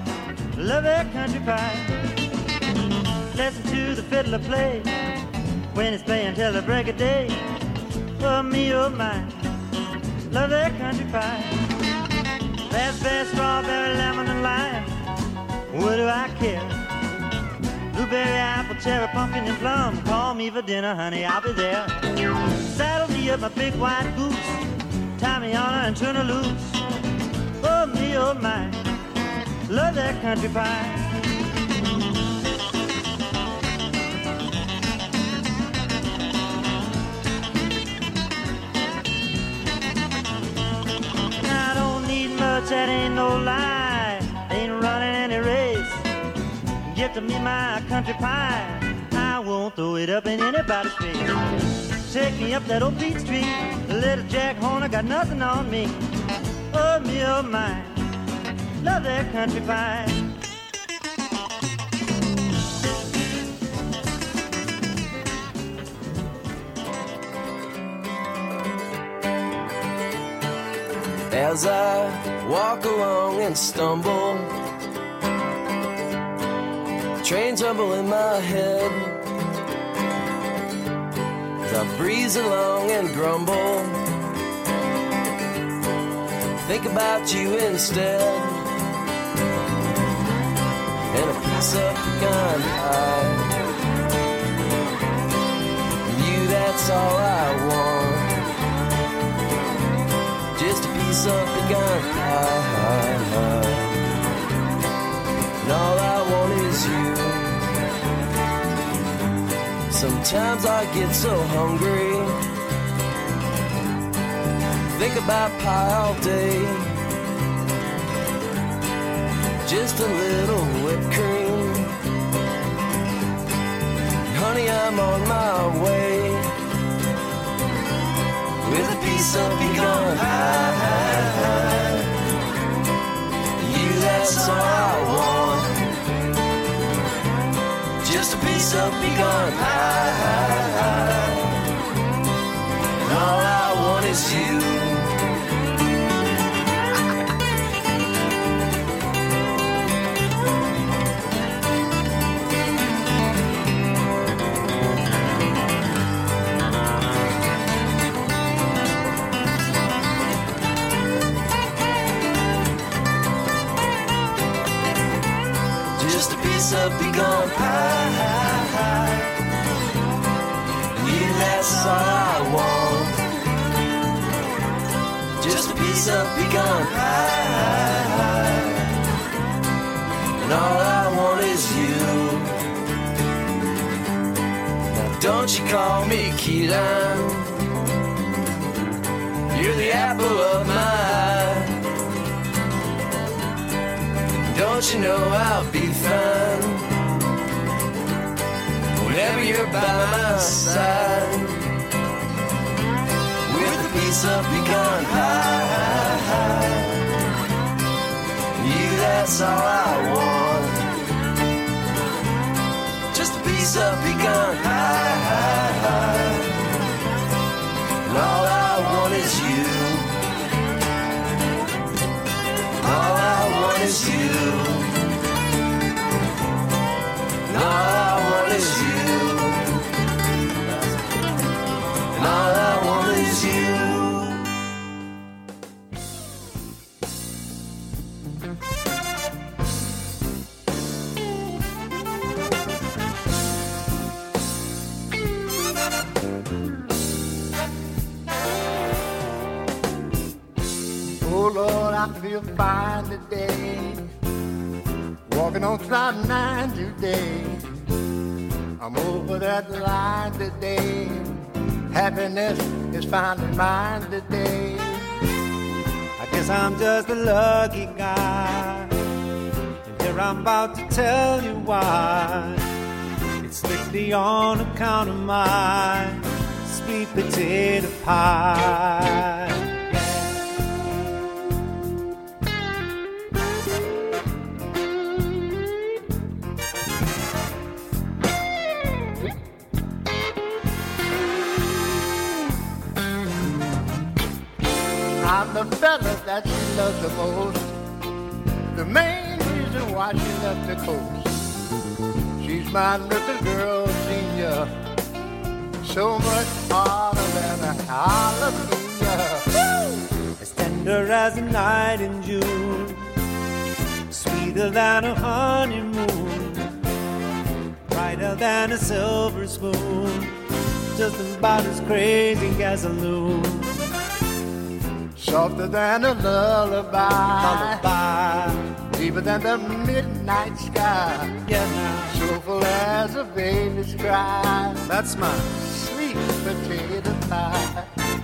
love that country pie. Listen to the fiddler play when he's playing till the break of day. Oh me, oh my, love that country pie. Raspberry, strawberry, lemon and lime, what do I care? Blueberry, apple, cherry, pumpkin, and plum. Call me for dinner, honey, I'll be there. Saddle me up my big white goose. Tie me on her and turn her loose. Oh, me, oh, my. Love that country pie. I don't need much, that ain't no lie. Ain't running any race. Get to me my country pie. I won't throw it up in anybody's face. Take me up that old Beach Street. Little Jack Horner got nothing on me. Oh, me, oh, my. Love that country pie. As I walk along and stumble, train tumble in my head. As I breeze along and grumble, think about you instead. And a piece of pecan pie. You, that's all I want. Just a piece of pecan pie. And all I want is you. Sometimes I get so hungry, think about pie all day. Just a little whipped cream. Honey, I'm on my way with a piece of pecan pie. You, that's all I want. Just a piece of pecan pie. And all I want is you. Just a piece of pecan pie. You, that's all I want. Just a piece of pecan pie. And all I want is you. Now don't you call me key lime. You're the apple of my eye. Don't you know I'll be fine whenever you're by my side with a piece of pecan pie. You, that's all I want. Just a piece of pecan pie. And all I want is you. All I want is you. And all I want is you. And all I want is you. Oh Lord, I feel fine today. Walking on cloud nine today. I'm over that line today. Happiness is finally mine today. I guess I'm just a lucky guy. And here I'm about to tell you why. It's strictly on account of my sweet potato pie. I'm the fella that she loves the most. The main reason why she left the coast. She's my little girl senior. So much harder than a hallelujah. Woo! As tender as a night in June, sweeter than a honeymoon. than a silver spoon, just about as crazy as a loon. Softer than a lullaby, deeper than the midnight sky. Yeah, now. Soulful as a baby's cry. That's my sweet potato pie.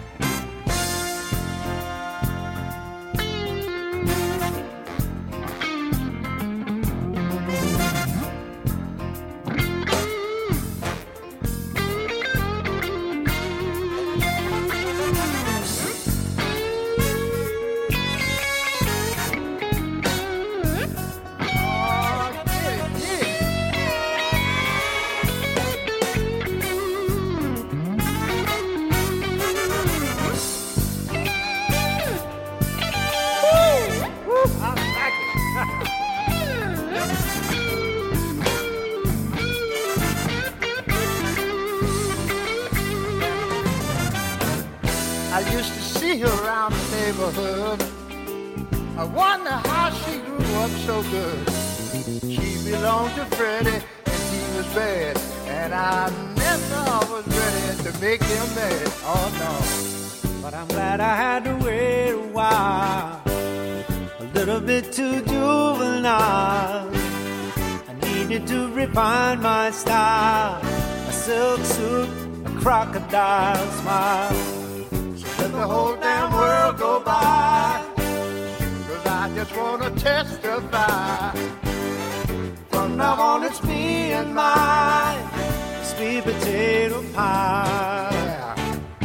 I used to see her around the neighborhood. I wonder how she grew up so good. She belonged to Freddie and he was bad, and I never was ready to make him mad. Oh no. But I'm glad I had to wait a while. A little bit too juvenile. I needed to refine my style. A silk suit, a crocodile smile. Let the whole damn world go by, 'cause I just wanna testify. From now on it's me and my sweet potato pie.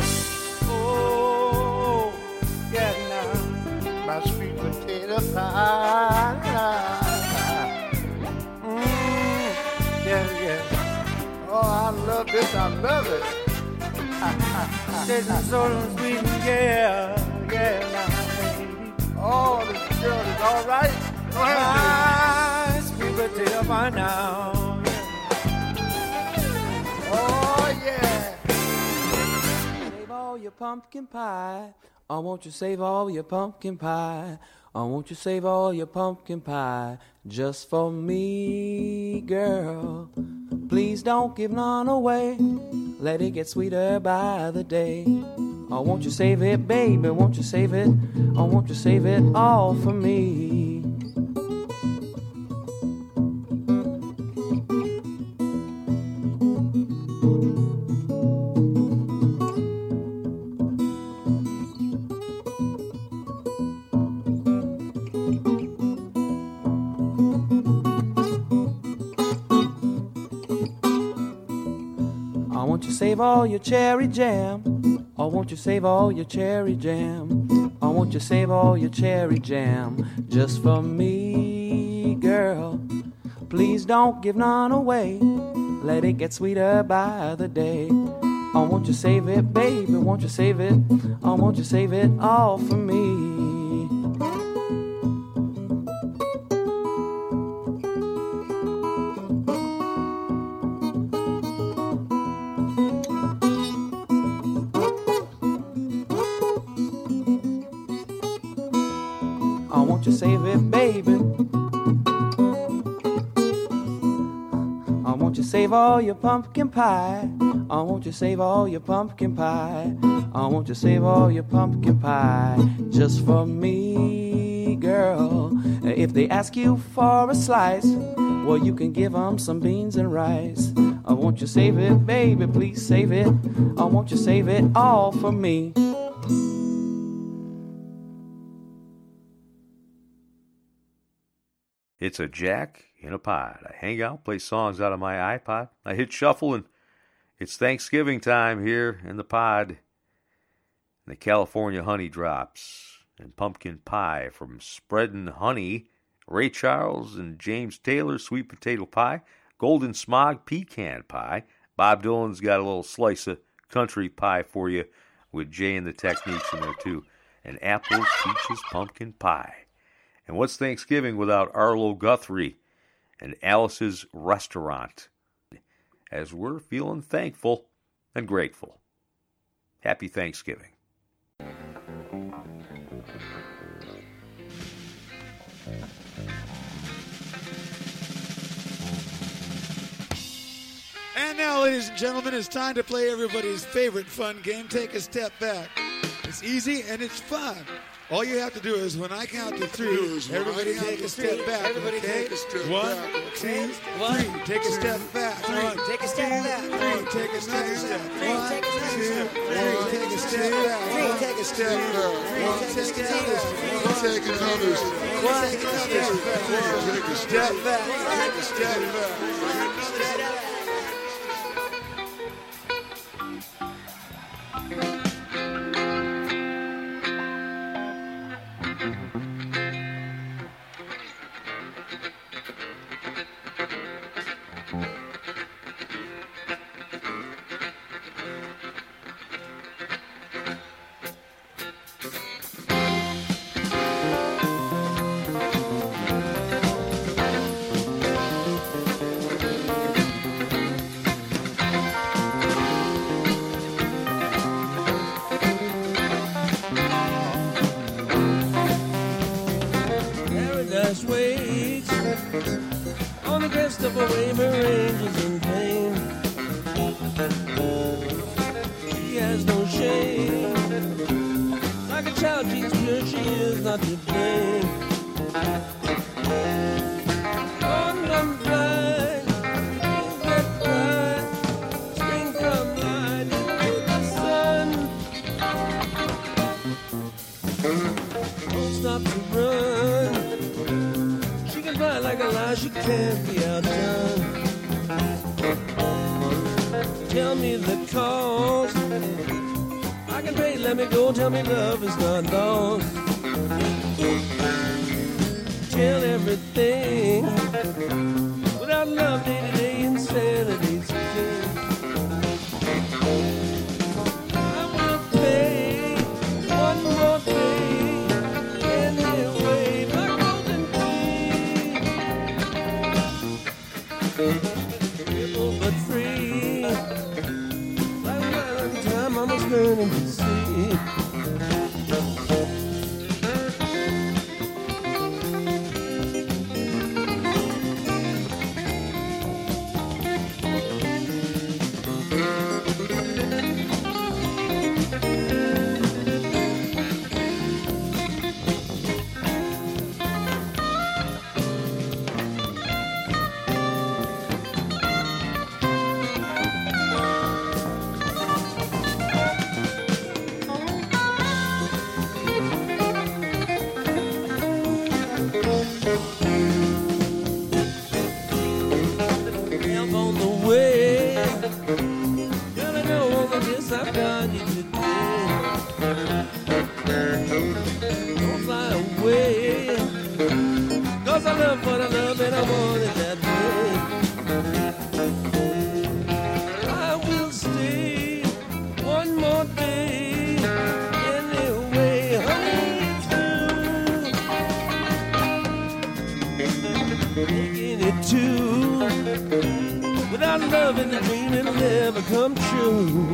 Oh, yeah, now my sweet potato pie. Yeah, yeah. Oh, I love this, I love it. This is so sweet, yeah, yeah, now, baby. Oh, this girl is all right. Go ahead, my sweet potato pie now. Oh, yeah. Save all your pumpkin pie. Oh, won't you save all your pumpkin pie? Oh, won't you save all your pumpkin pie just for me, girl? Please don't give none away. Let it get sweeter by the day. Oh, won't you save it, baby? Won't you save it? Oh, won't you save it all for me? Save all your cherry jam. Oh, won't you save all your cherry jam? Oh, won't you save all your cherry jam just for me, girl? Please don't give none away. Let it get sweeter by the day. Oh, won't you save it, baby? Won't you save it? Oh, won't you save it all for me? Won't you save it, baby? Oh, won't you save all your pumpkin pie? Oh, won't you save all your pumpkin pie? Oh, won't you save all your pumpkin pie just for me, girl? If they ask you for a slice, well, you can give them some beans and rice. Oh, won't you save it, baby? Please save it. Oh, won't you save it all for me? It's a Jack in a Pod. I hang out, play songs out of my iPod. I hit shuffle, and it's Thanksgiving time here in the pod. And the California honey drops and pumpkin pie from Spreadin' Honey, Ray Charles and James Taylor, sweet potato pie, Golden Smog pecan pie. Bob Dylan's got a little slice of country pie for you with Jay and the Techniques in there too. And apples, peaches, pumpkin pie. And what's Thanksgiving without Arlo Guthrie and Alice's Restaurant? As we're feeling thankful and grateful. Happy Thanksgiving. And now, ladies and gentlemen, it's time to play everybody's favorite fun game, Take a Step Back. It's easy and it's fun. All you have to do is, when I count to three, everybody take a step back. Everybody take a step back. 1, 2, 3. Take a step back. 1, take a step back. 3, take a step back. 1, 2, 3. Take a step back. 3, take a step back. 1, take a step back. 1, take another step. 1, take a step back. 1, take a step back. Take a step back. Paradise waits on the crest of a wave of angels in pain. She has no shame. Like a child, she's pure, she is not to blame. Autumn bright, things get bright. Spring come light into the sun. Don't stop to run. She can fly like a lie, she can't be outdone. Tell me the cause. I can pay, let me go, tell me love is not lost. Tell everything. Without love, day-to-day insanity's a thing. I will pay one more day anyway, my golden key. Simple but free. Like one time I was learning to see. Help on the way. Girl, I know all of this I've got you today. Don't fly away. 'Cause I love what I love and I want it that way. I will stay one more day anyway, honey, it's you. Taking it too. Without love in the dream, it'll never come true.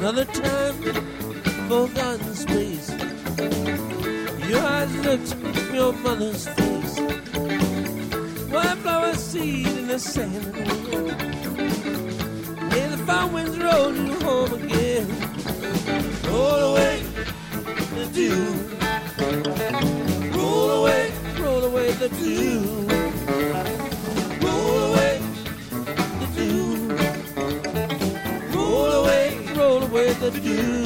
another time, forgotten space. Your eyes looked from your mother's face. Wildflower seed in the sand and the wind. May the far winds roll you home again. Roll away the dew. Roll away the dew. Roll away the dew. Roll away the dew.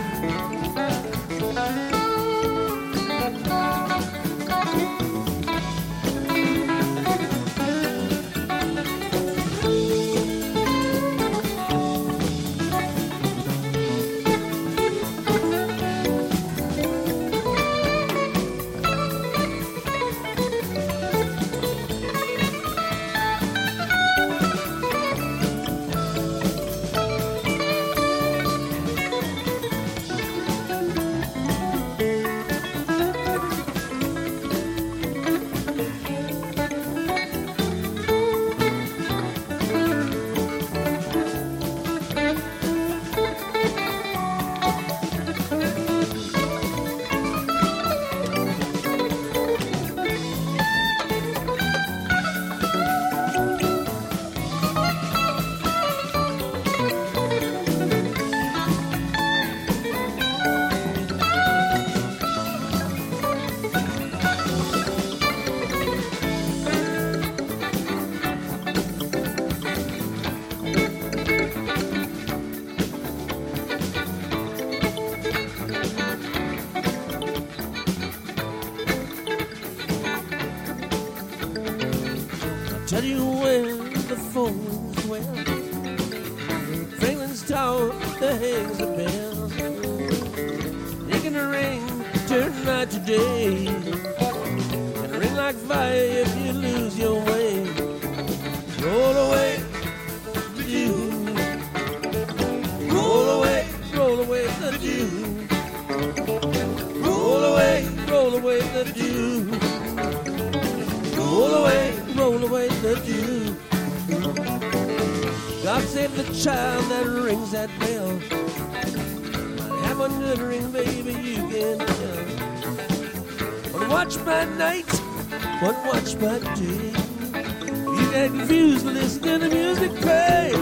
Tell you where the phones went. Franklin's Tower, there hangs a bell. Making a ring, turn night to day. And ring like fire if you lose your way. Roll away the dew. Roll away the dew. Roll away the dew. Roll away the dew. God save the child that rings that bell. Might have one good ring, baby, you can tell. But watch my night, but watch my day. You get confused, listen to the music play.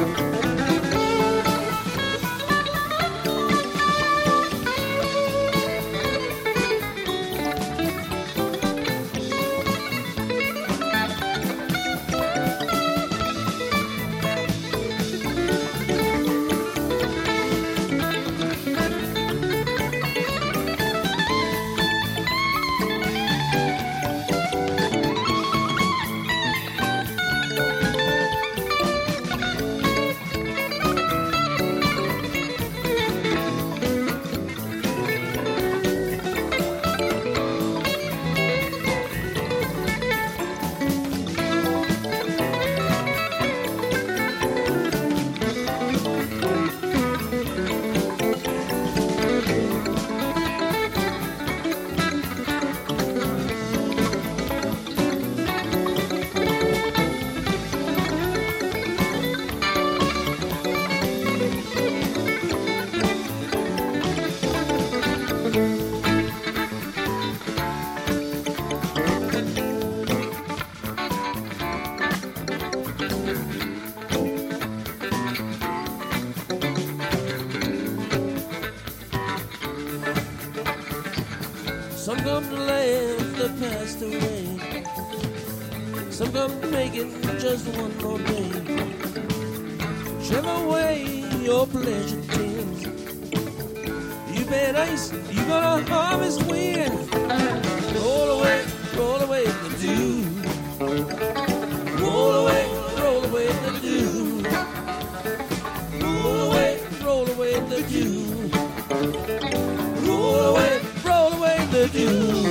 Some come to laugh that passed away. Some come to make it just one more day. Whichever way your pleasure tends, you bet ice, you gonna harvest wind. Roll away the dew. Roll away the dew. Roll away the dew. Roll away the dew.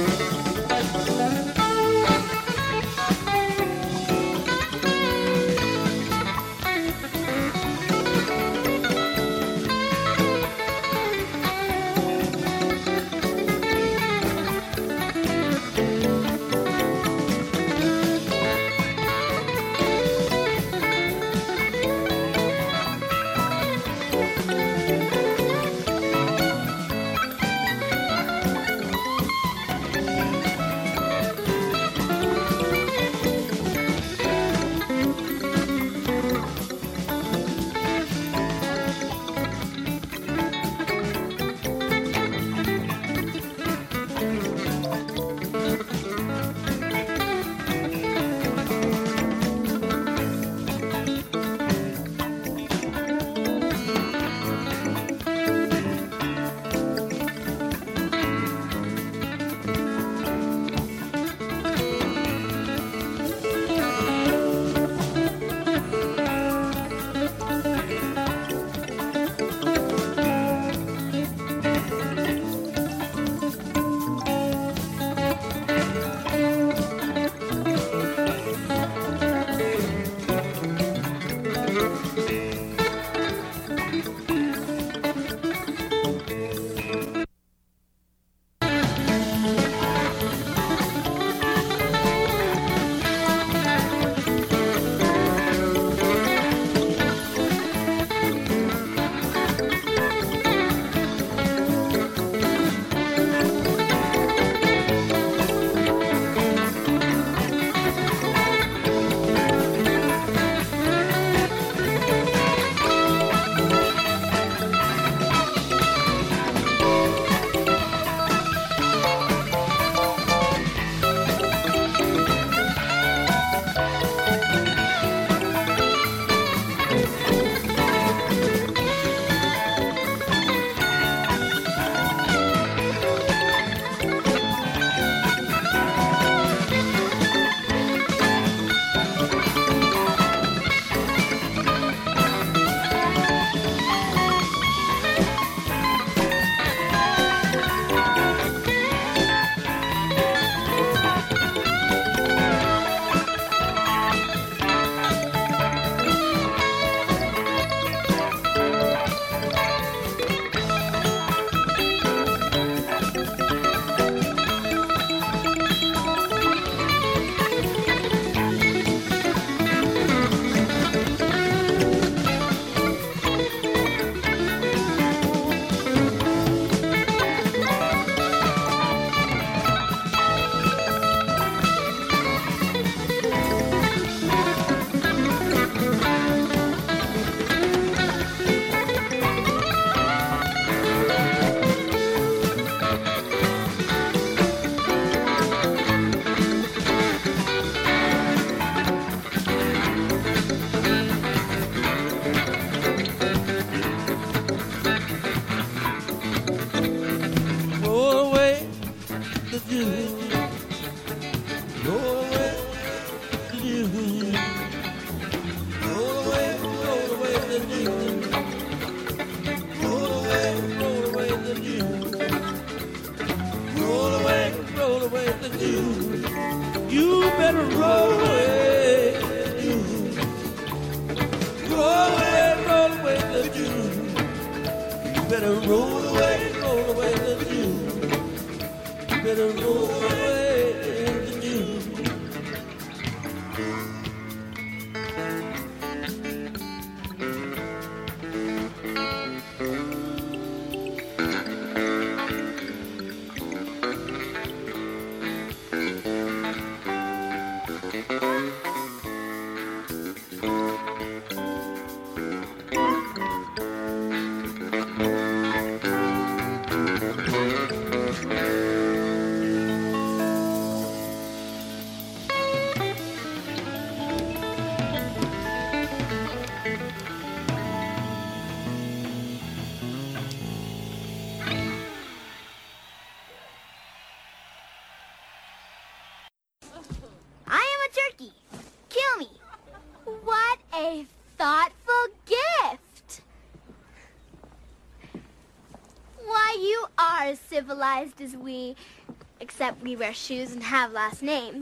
Civilized as we, except we wear shoes and have last names.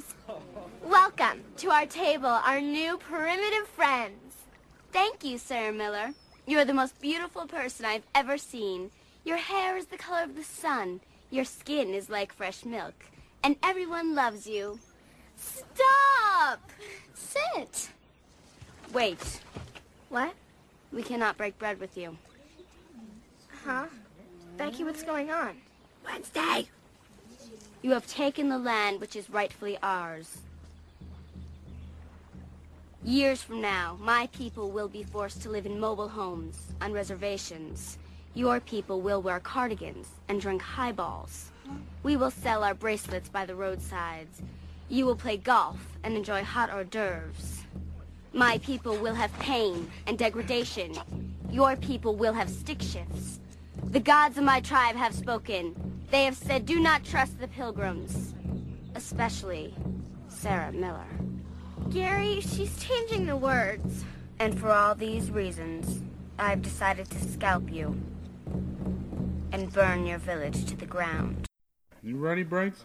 Welcome to our table, our new primitive friends. Thank you, Sarah Miller. You're the most beautiful person I've ever seen. Your hair is the color of the sun. Your skin is like fresh milk. And everyone loves you. Stop! Sit. Wait. What? We cannot break bread with you. Huh? Becky, what's going on? Wednesday! You have taken the land which is rightfully ours. Years from now, my people will be forced to live in mobile homes, on reservations. Your people will wear cardigans and drink highballs. We will sell our bracelets by the roadsides. You will play golf and enjoy hot hors d'oeuvres. My people will have pain and degradation. Your people will have stick shifts. The gods of my tribe have spoken. They have said, do not trust the pilgrims. Especially Sarah Miller. Gary, she's changing the words. And for all these reasons, I've decided to scalp you and burn your village to the ground. You ready, Brakes?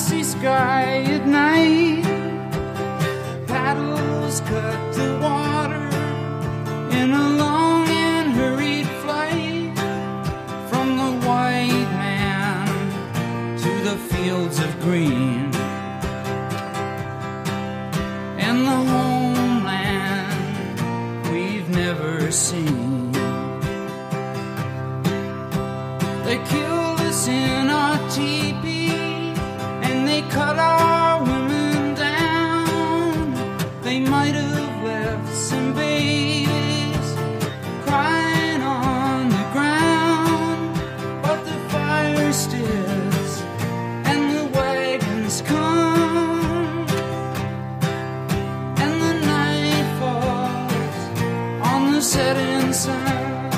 glassy sky at night. Paddles cut the water in a long and hurried flight from the white man to the fields of green and the homeland we've never seen. They killed us in our teepee and they cut our women down. They might have left some babies crying on the ground, but the fire stills and the wagons come and the night falls on the setting sun.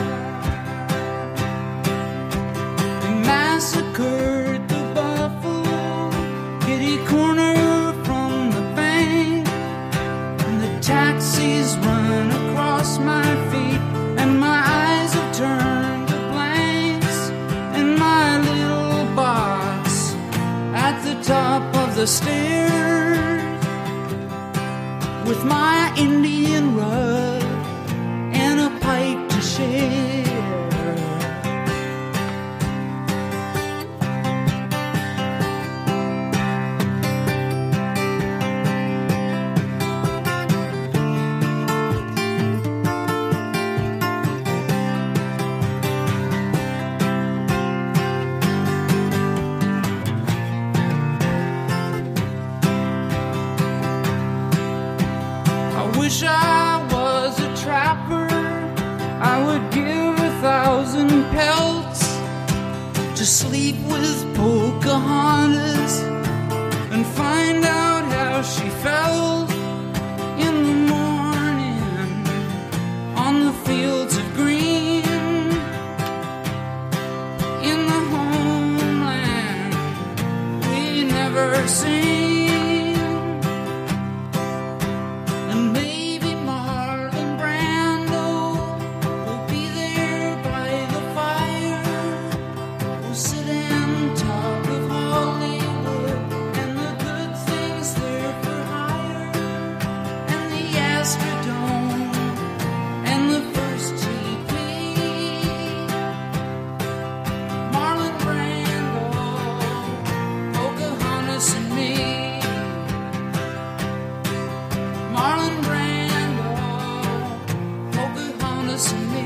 They massacred the buffalo, kitty corner from the bank, and the taxis run across my feet, and my eyes have turned to blanks, and my little box at the top of the stairs with my Indian rug and a pipe to share. I wish I was a trapper. I would give 1,000 pelts to sleep with Pocahontas and find out how she felt in the morning on the fields of green in the homeland we never seen. And maybe Marlon Brando will be there by the fire. We'll sit and talk of Hollywood and the good things there for hire, and the Astrodome and the first TP. Marlon Brando, Pocahontas and me. Marlon Brando, Pocahontas and me.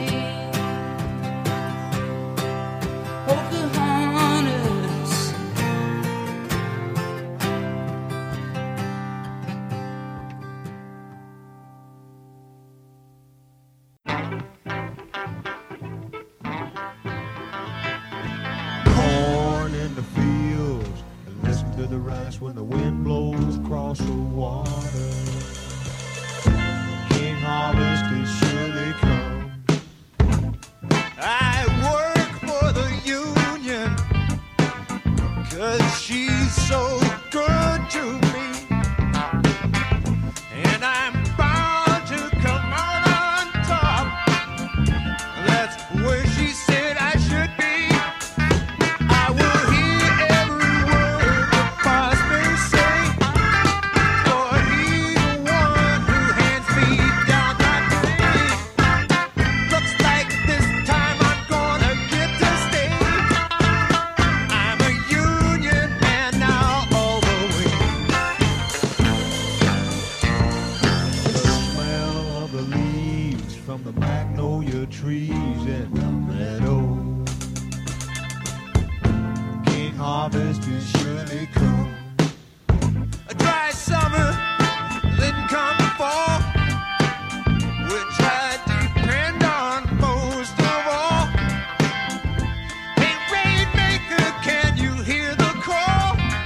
Pocahontas. Corn in the fields and listen to the rice when the wind blows across the water. King harvest is surely come. I work for the union 'cause she's so good to me, and I'm bound to come out on top. That's where she said I should be. I will hear every word the boss may say, for he's the one who hands me down my pay. Looks like this time I'm gonna get to stay. I'm a union man now all the way. The smell of the leaves from the magnolia trees in the meadow. King harvest is surely come. A dry summer, then come fall, which I depend on most of all. Hey, Rainmaker, can you hear the call?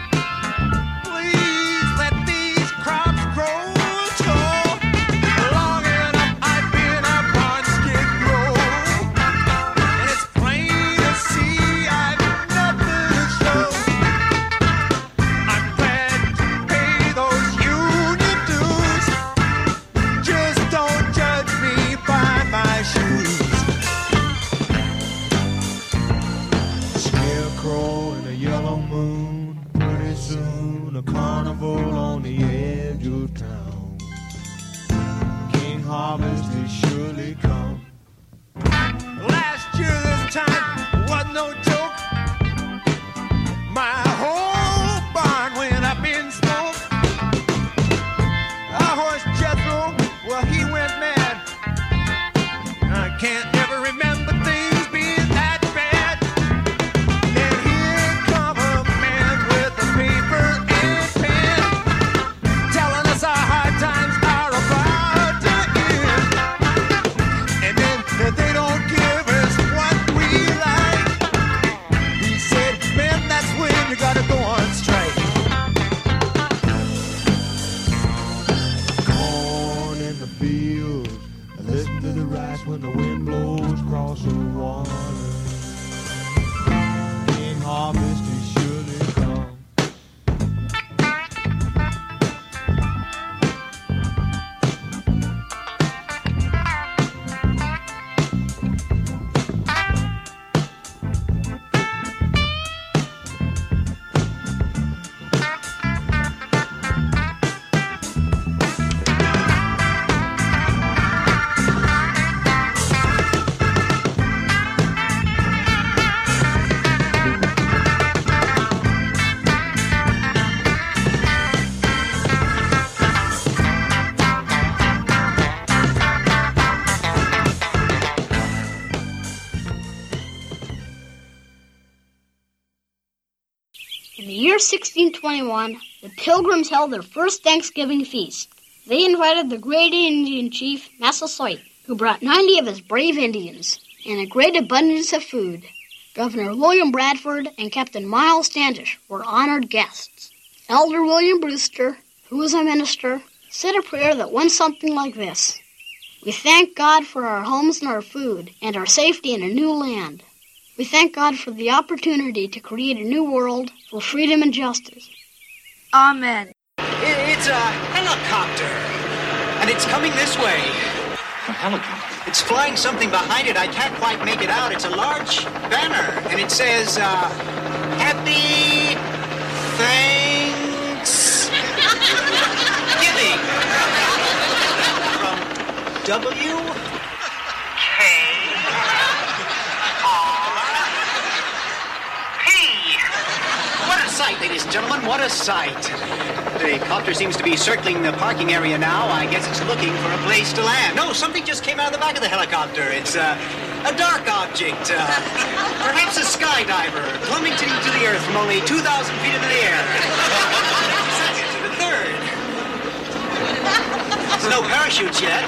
Please let these crops grow tall. Long enough I've been up on Skid Row, and it's plain to see I've nothing to show. no joke. My whole barn went up in smoke. Our horse Jethro, well, he went mad. I can't ever remember things being that bad. And here come a man with a paper and pen, telling us our hard times are about to end. And then they don't give us what we like. He said, man, that's when you gotta go on strike. Corn in the fields, listen to the rice when the wind blows across the water. King harvest is surely come. In the year 1621, the Pilgrims held their first Thanksgiving feast. They invited the great Indian chief, Massasoit, who brought 90 of his brave Indians and a great abundance of food. Governor William Bradford and Captain Miles Standish were honored guests. Elder William Brewster, who was a minister, said a prayer that went something like this: "We thank God for our homes and our food and our safety in a new land. We thank God for the opportunity to create a new world for freedom and justice." Amen. It's a helicopter, and it's coming this way. A helicopter? It's flying something behind it. I can't quite make it out. It's a large banner, and it says, Happy Thanksgiving. From W-K-R-P. What a sight, ladies and gentlemen, what a sight. The copter seems to be circling the parking area now. I guess it's looking for a place to land. No, something just came out of the back of the helicopter. It's a dark object. Perhaps a skydiver plummeting to the earth from only 2,000 feet into the air. Second to the third. There's no parachutes yet.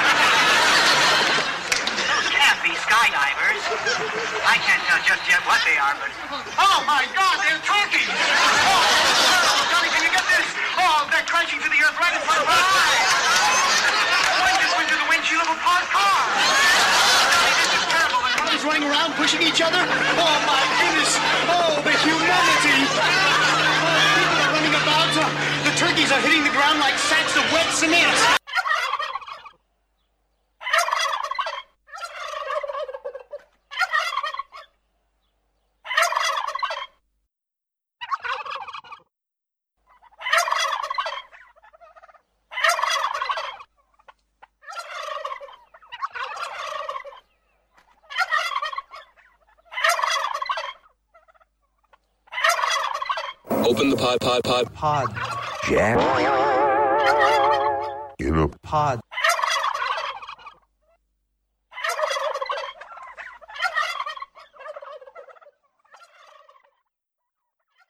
Those can't be skydivers. I can't tell just yet what they are, but... Oh, my God, they're turkeys! Oh, Johnny, can you get this? Oh, they're crashing to the earth right in front of our eyes! One just went through the windshield of a parked car! Johnny, this is terrible. The cars Running around, pushing each other. Oh, my goodness. Oh, the humanity. Oh, people are running about. The turkeys are hitting the ground like sacks of wet cement. Open the pod. Jack in a pod.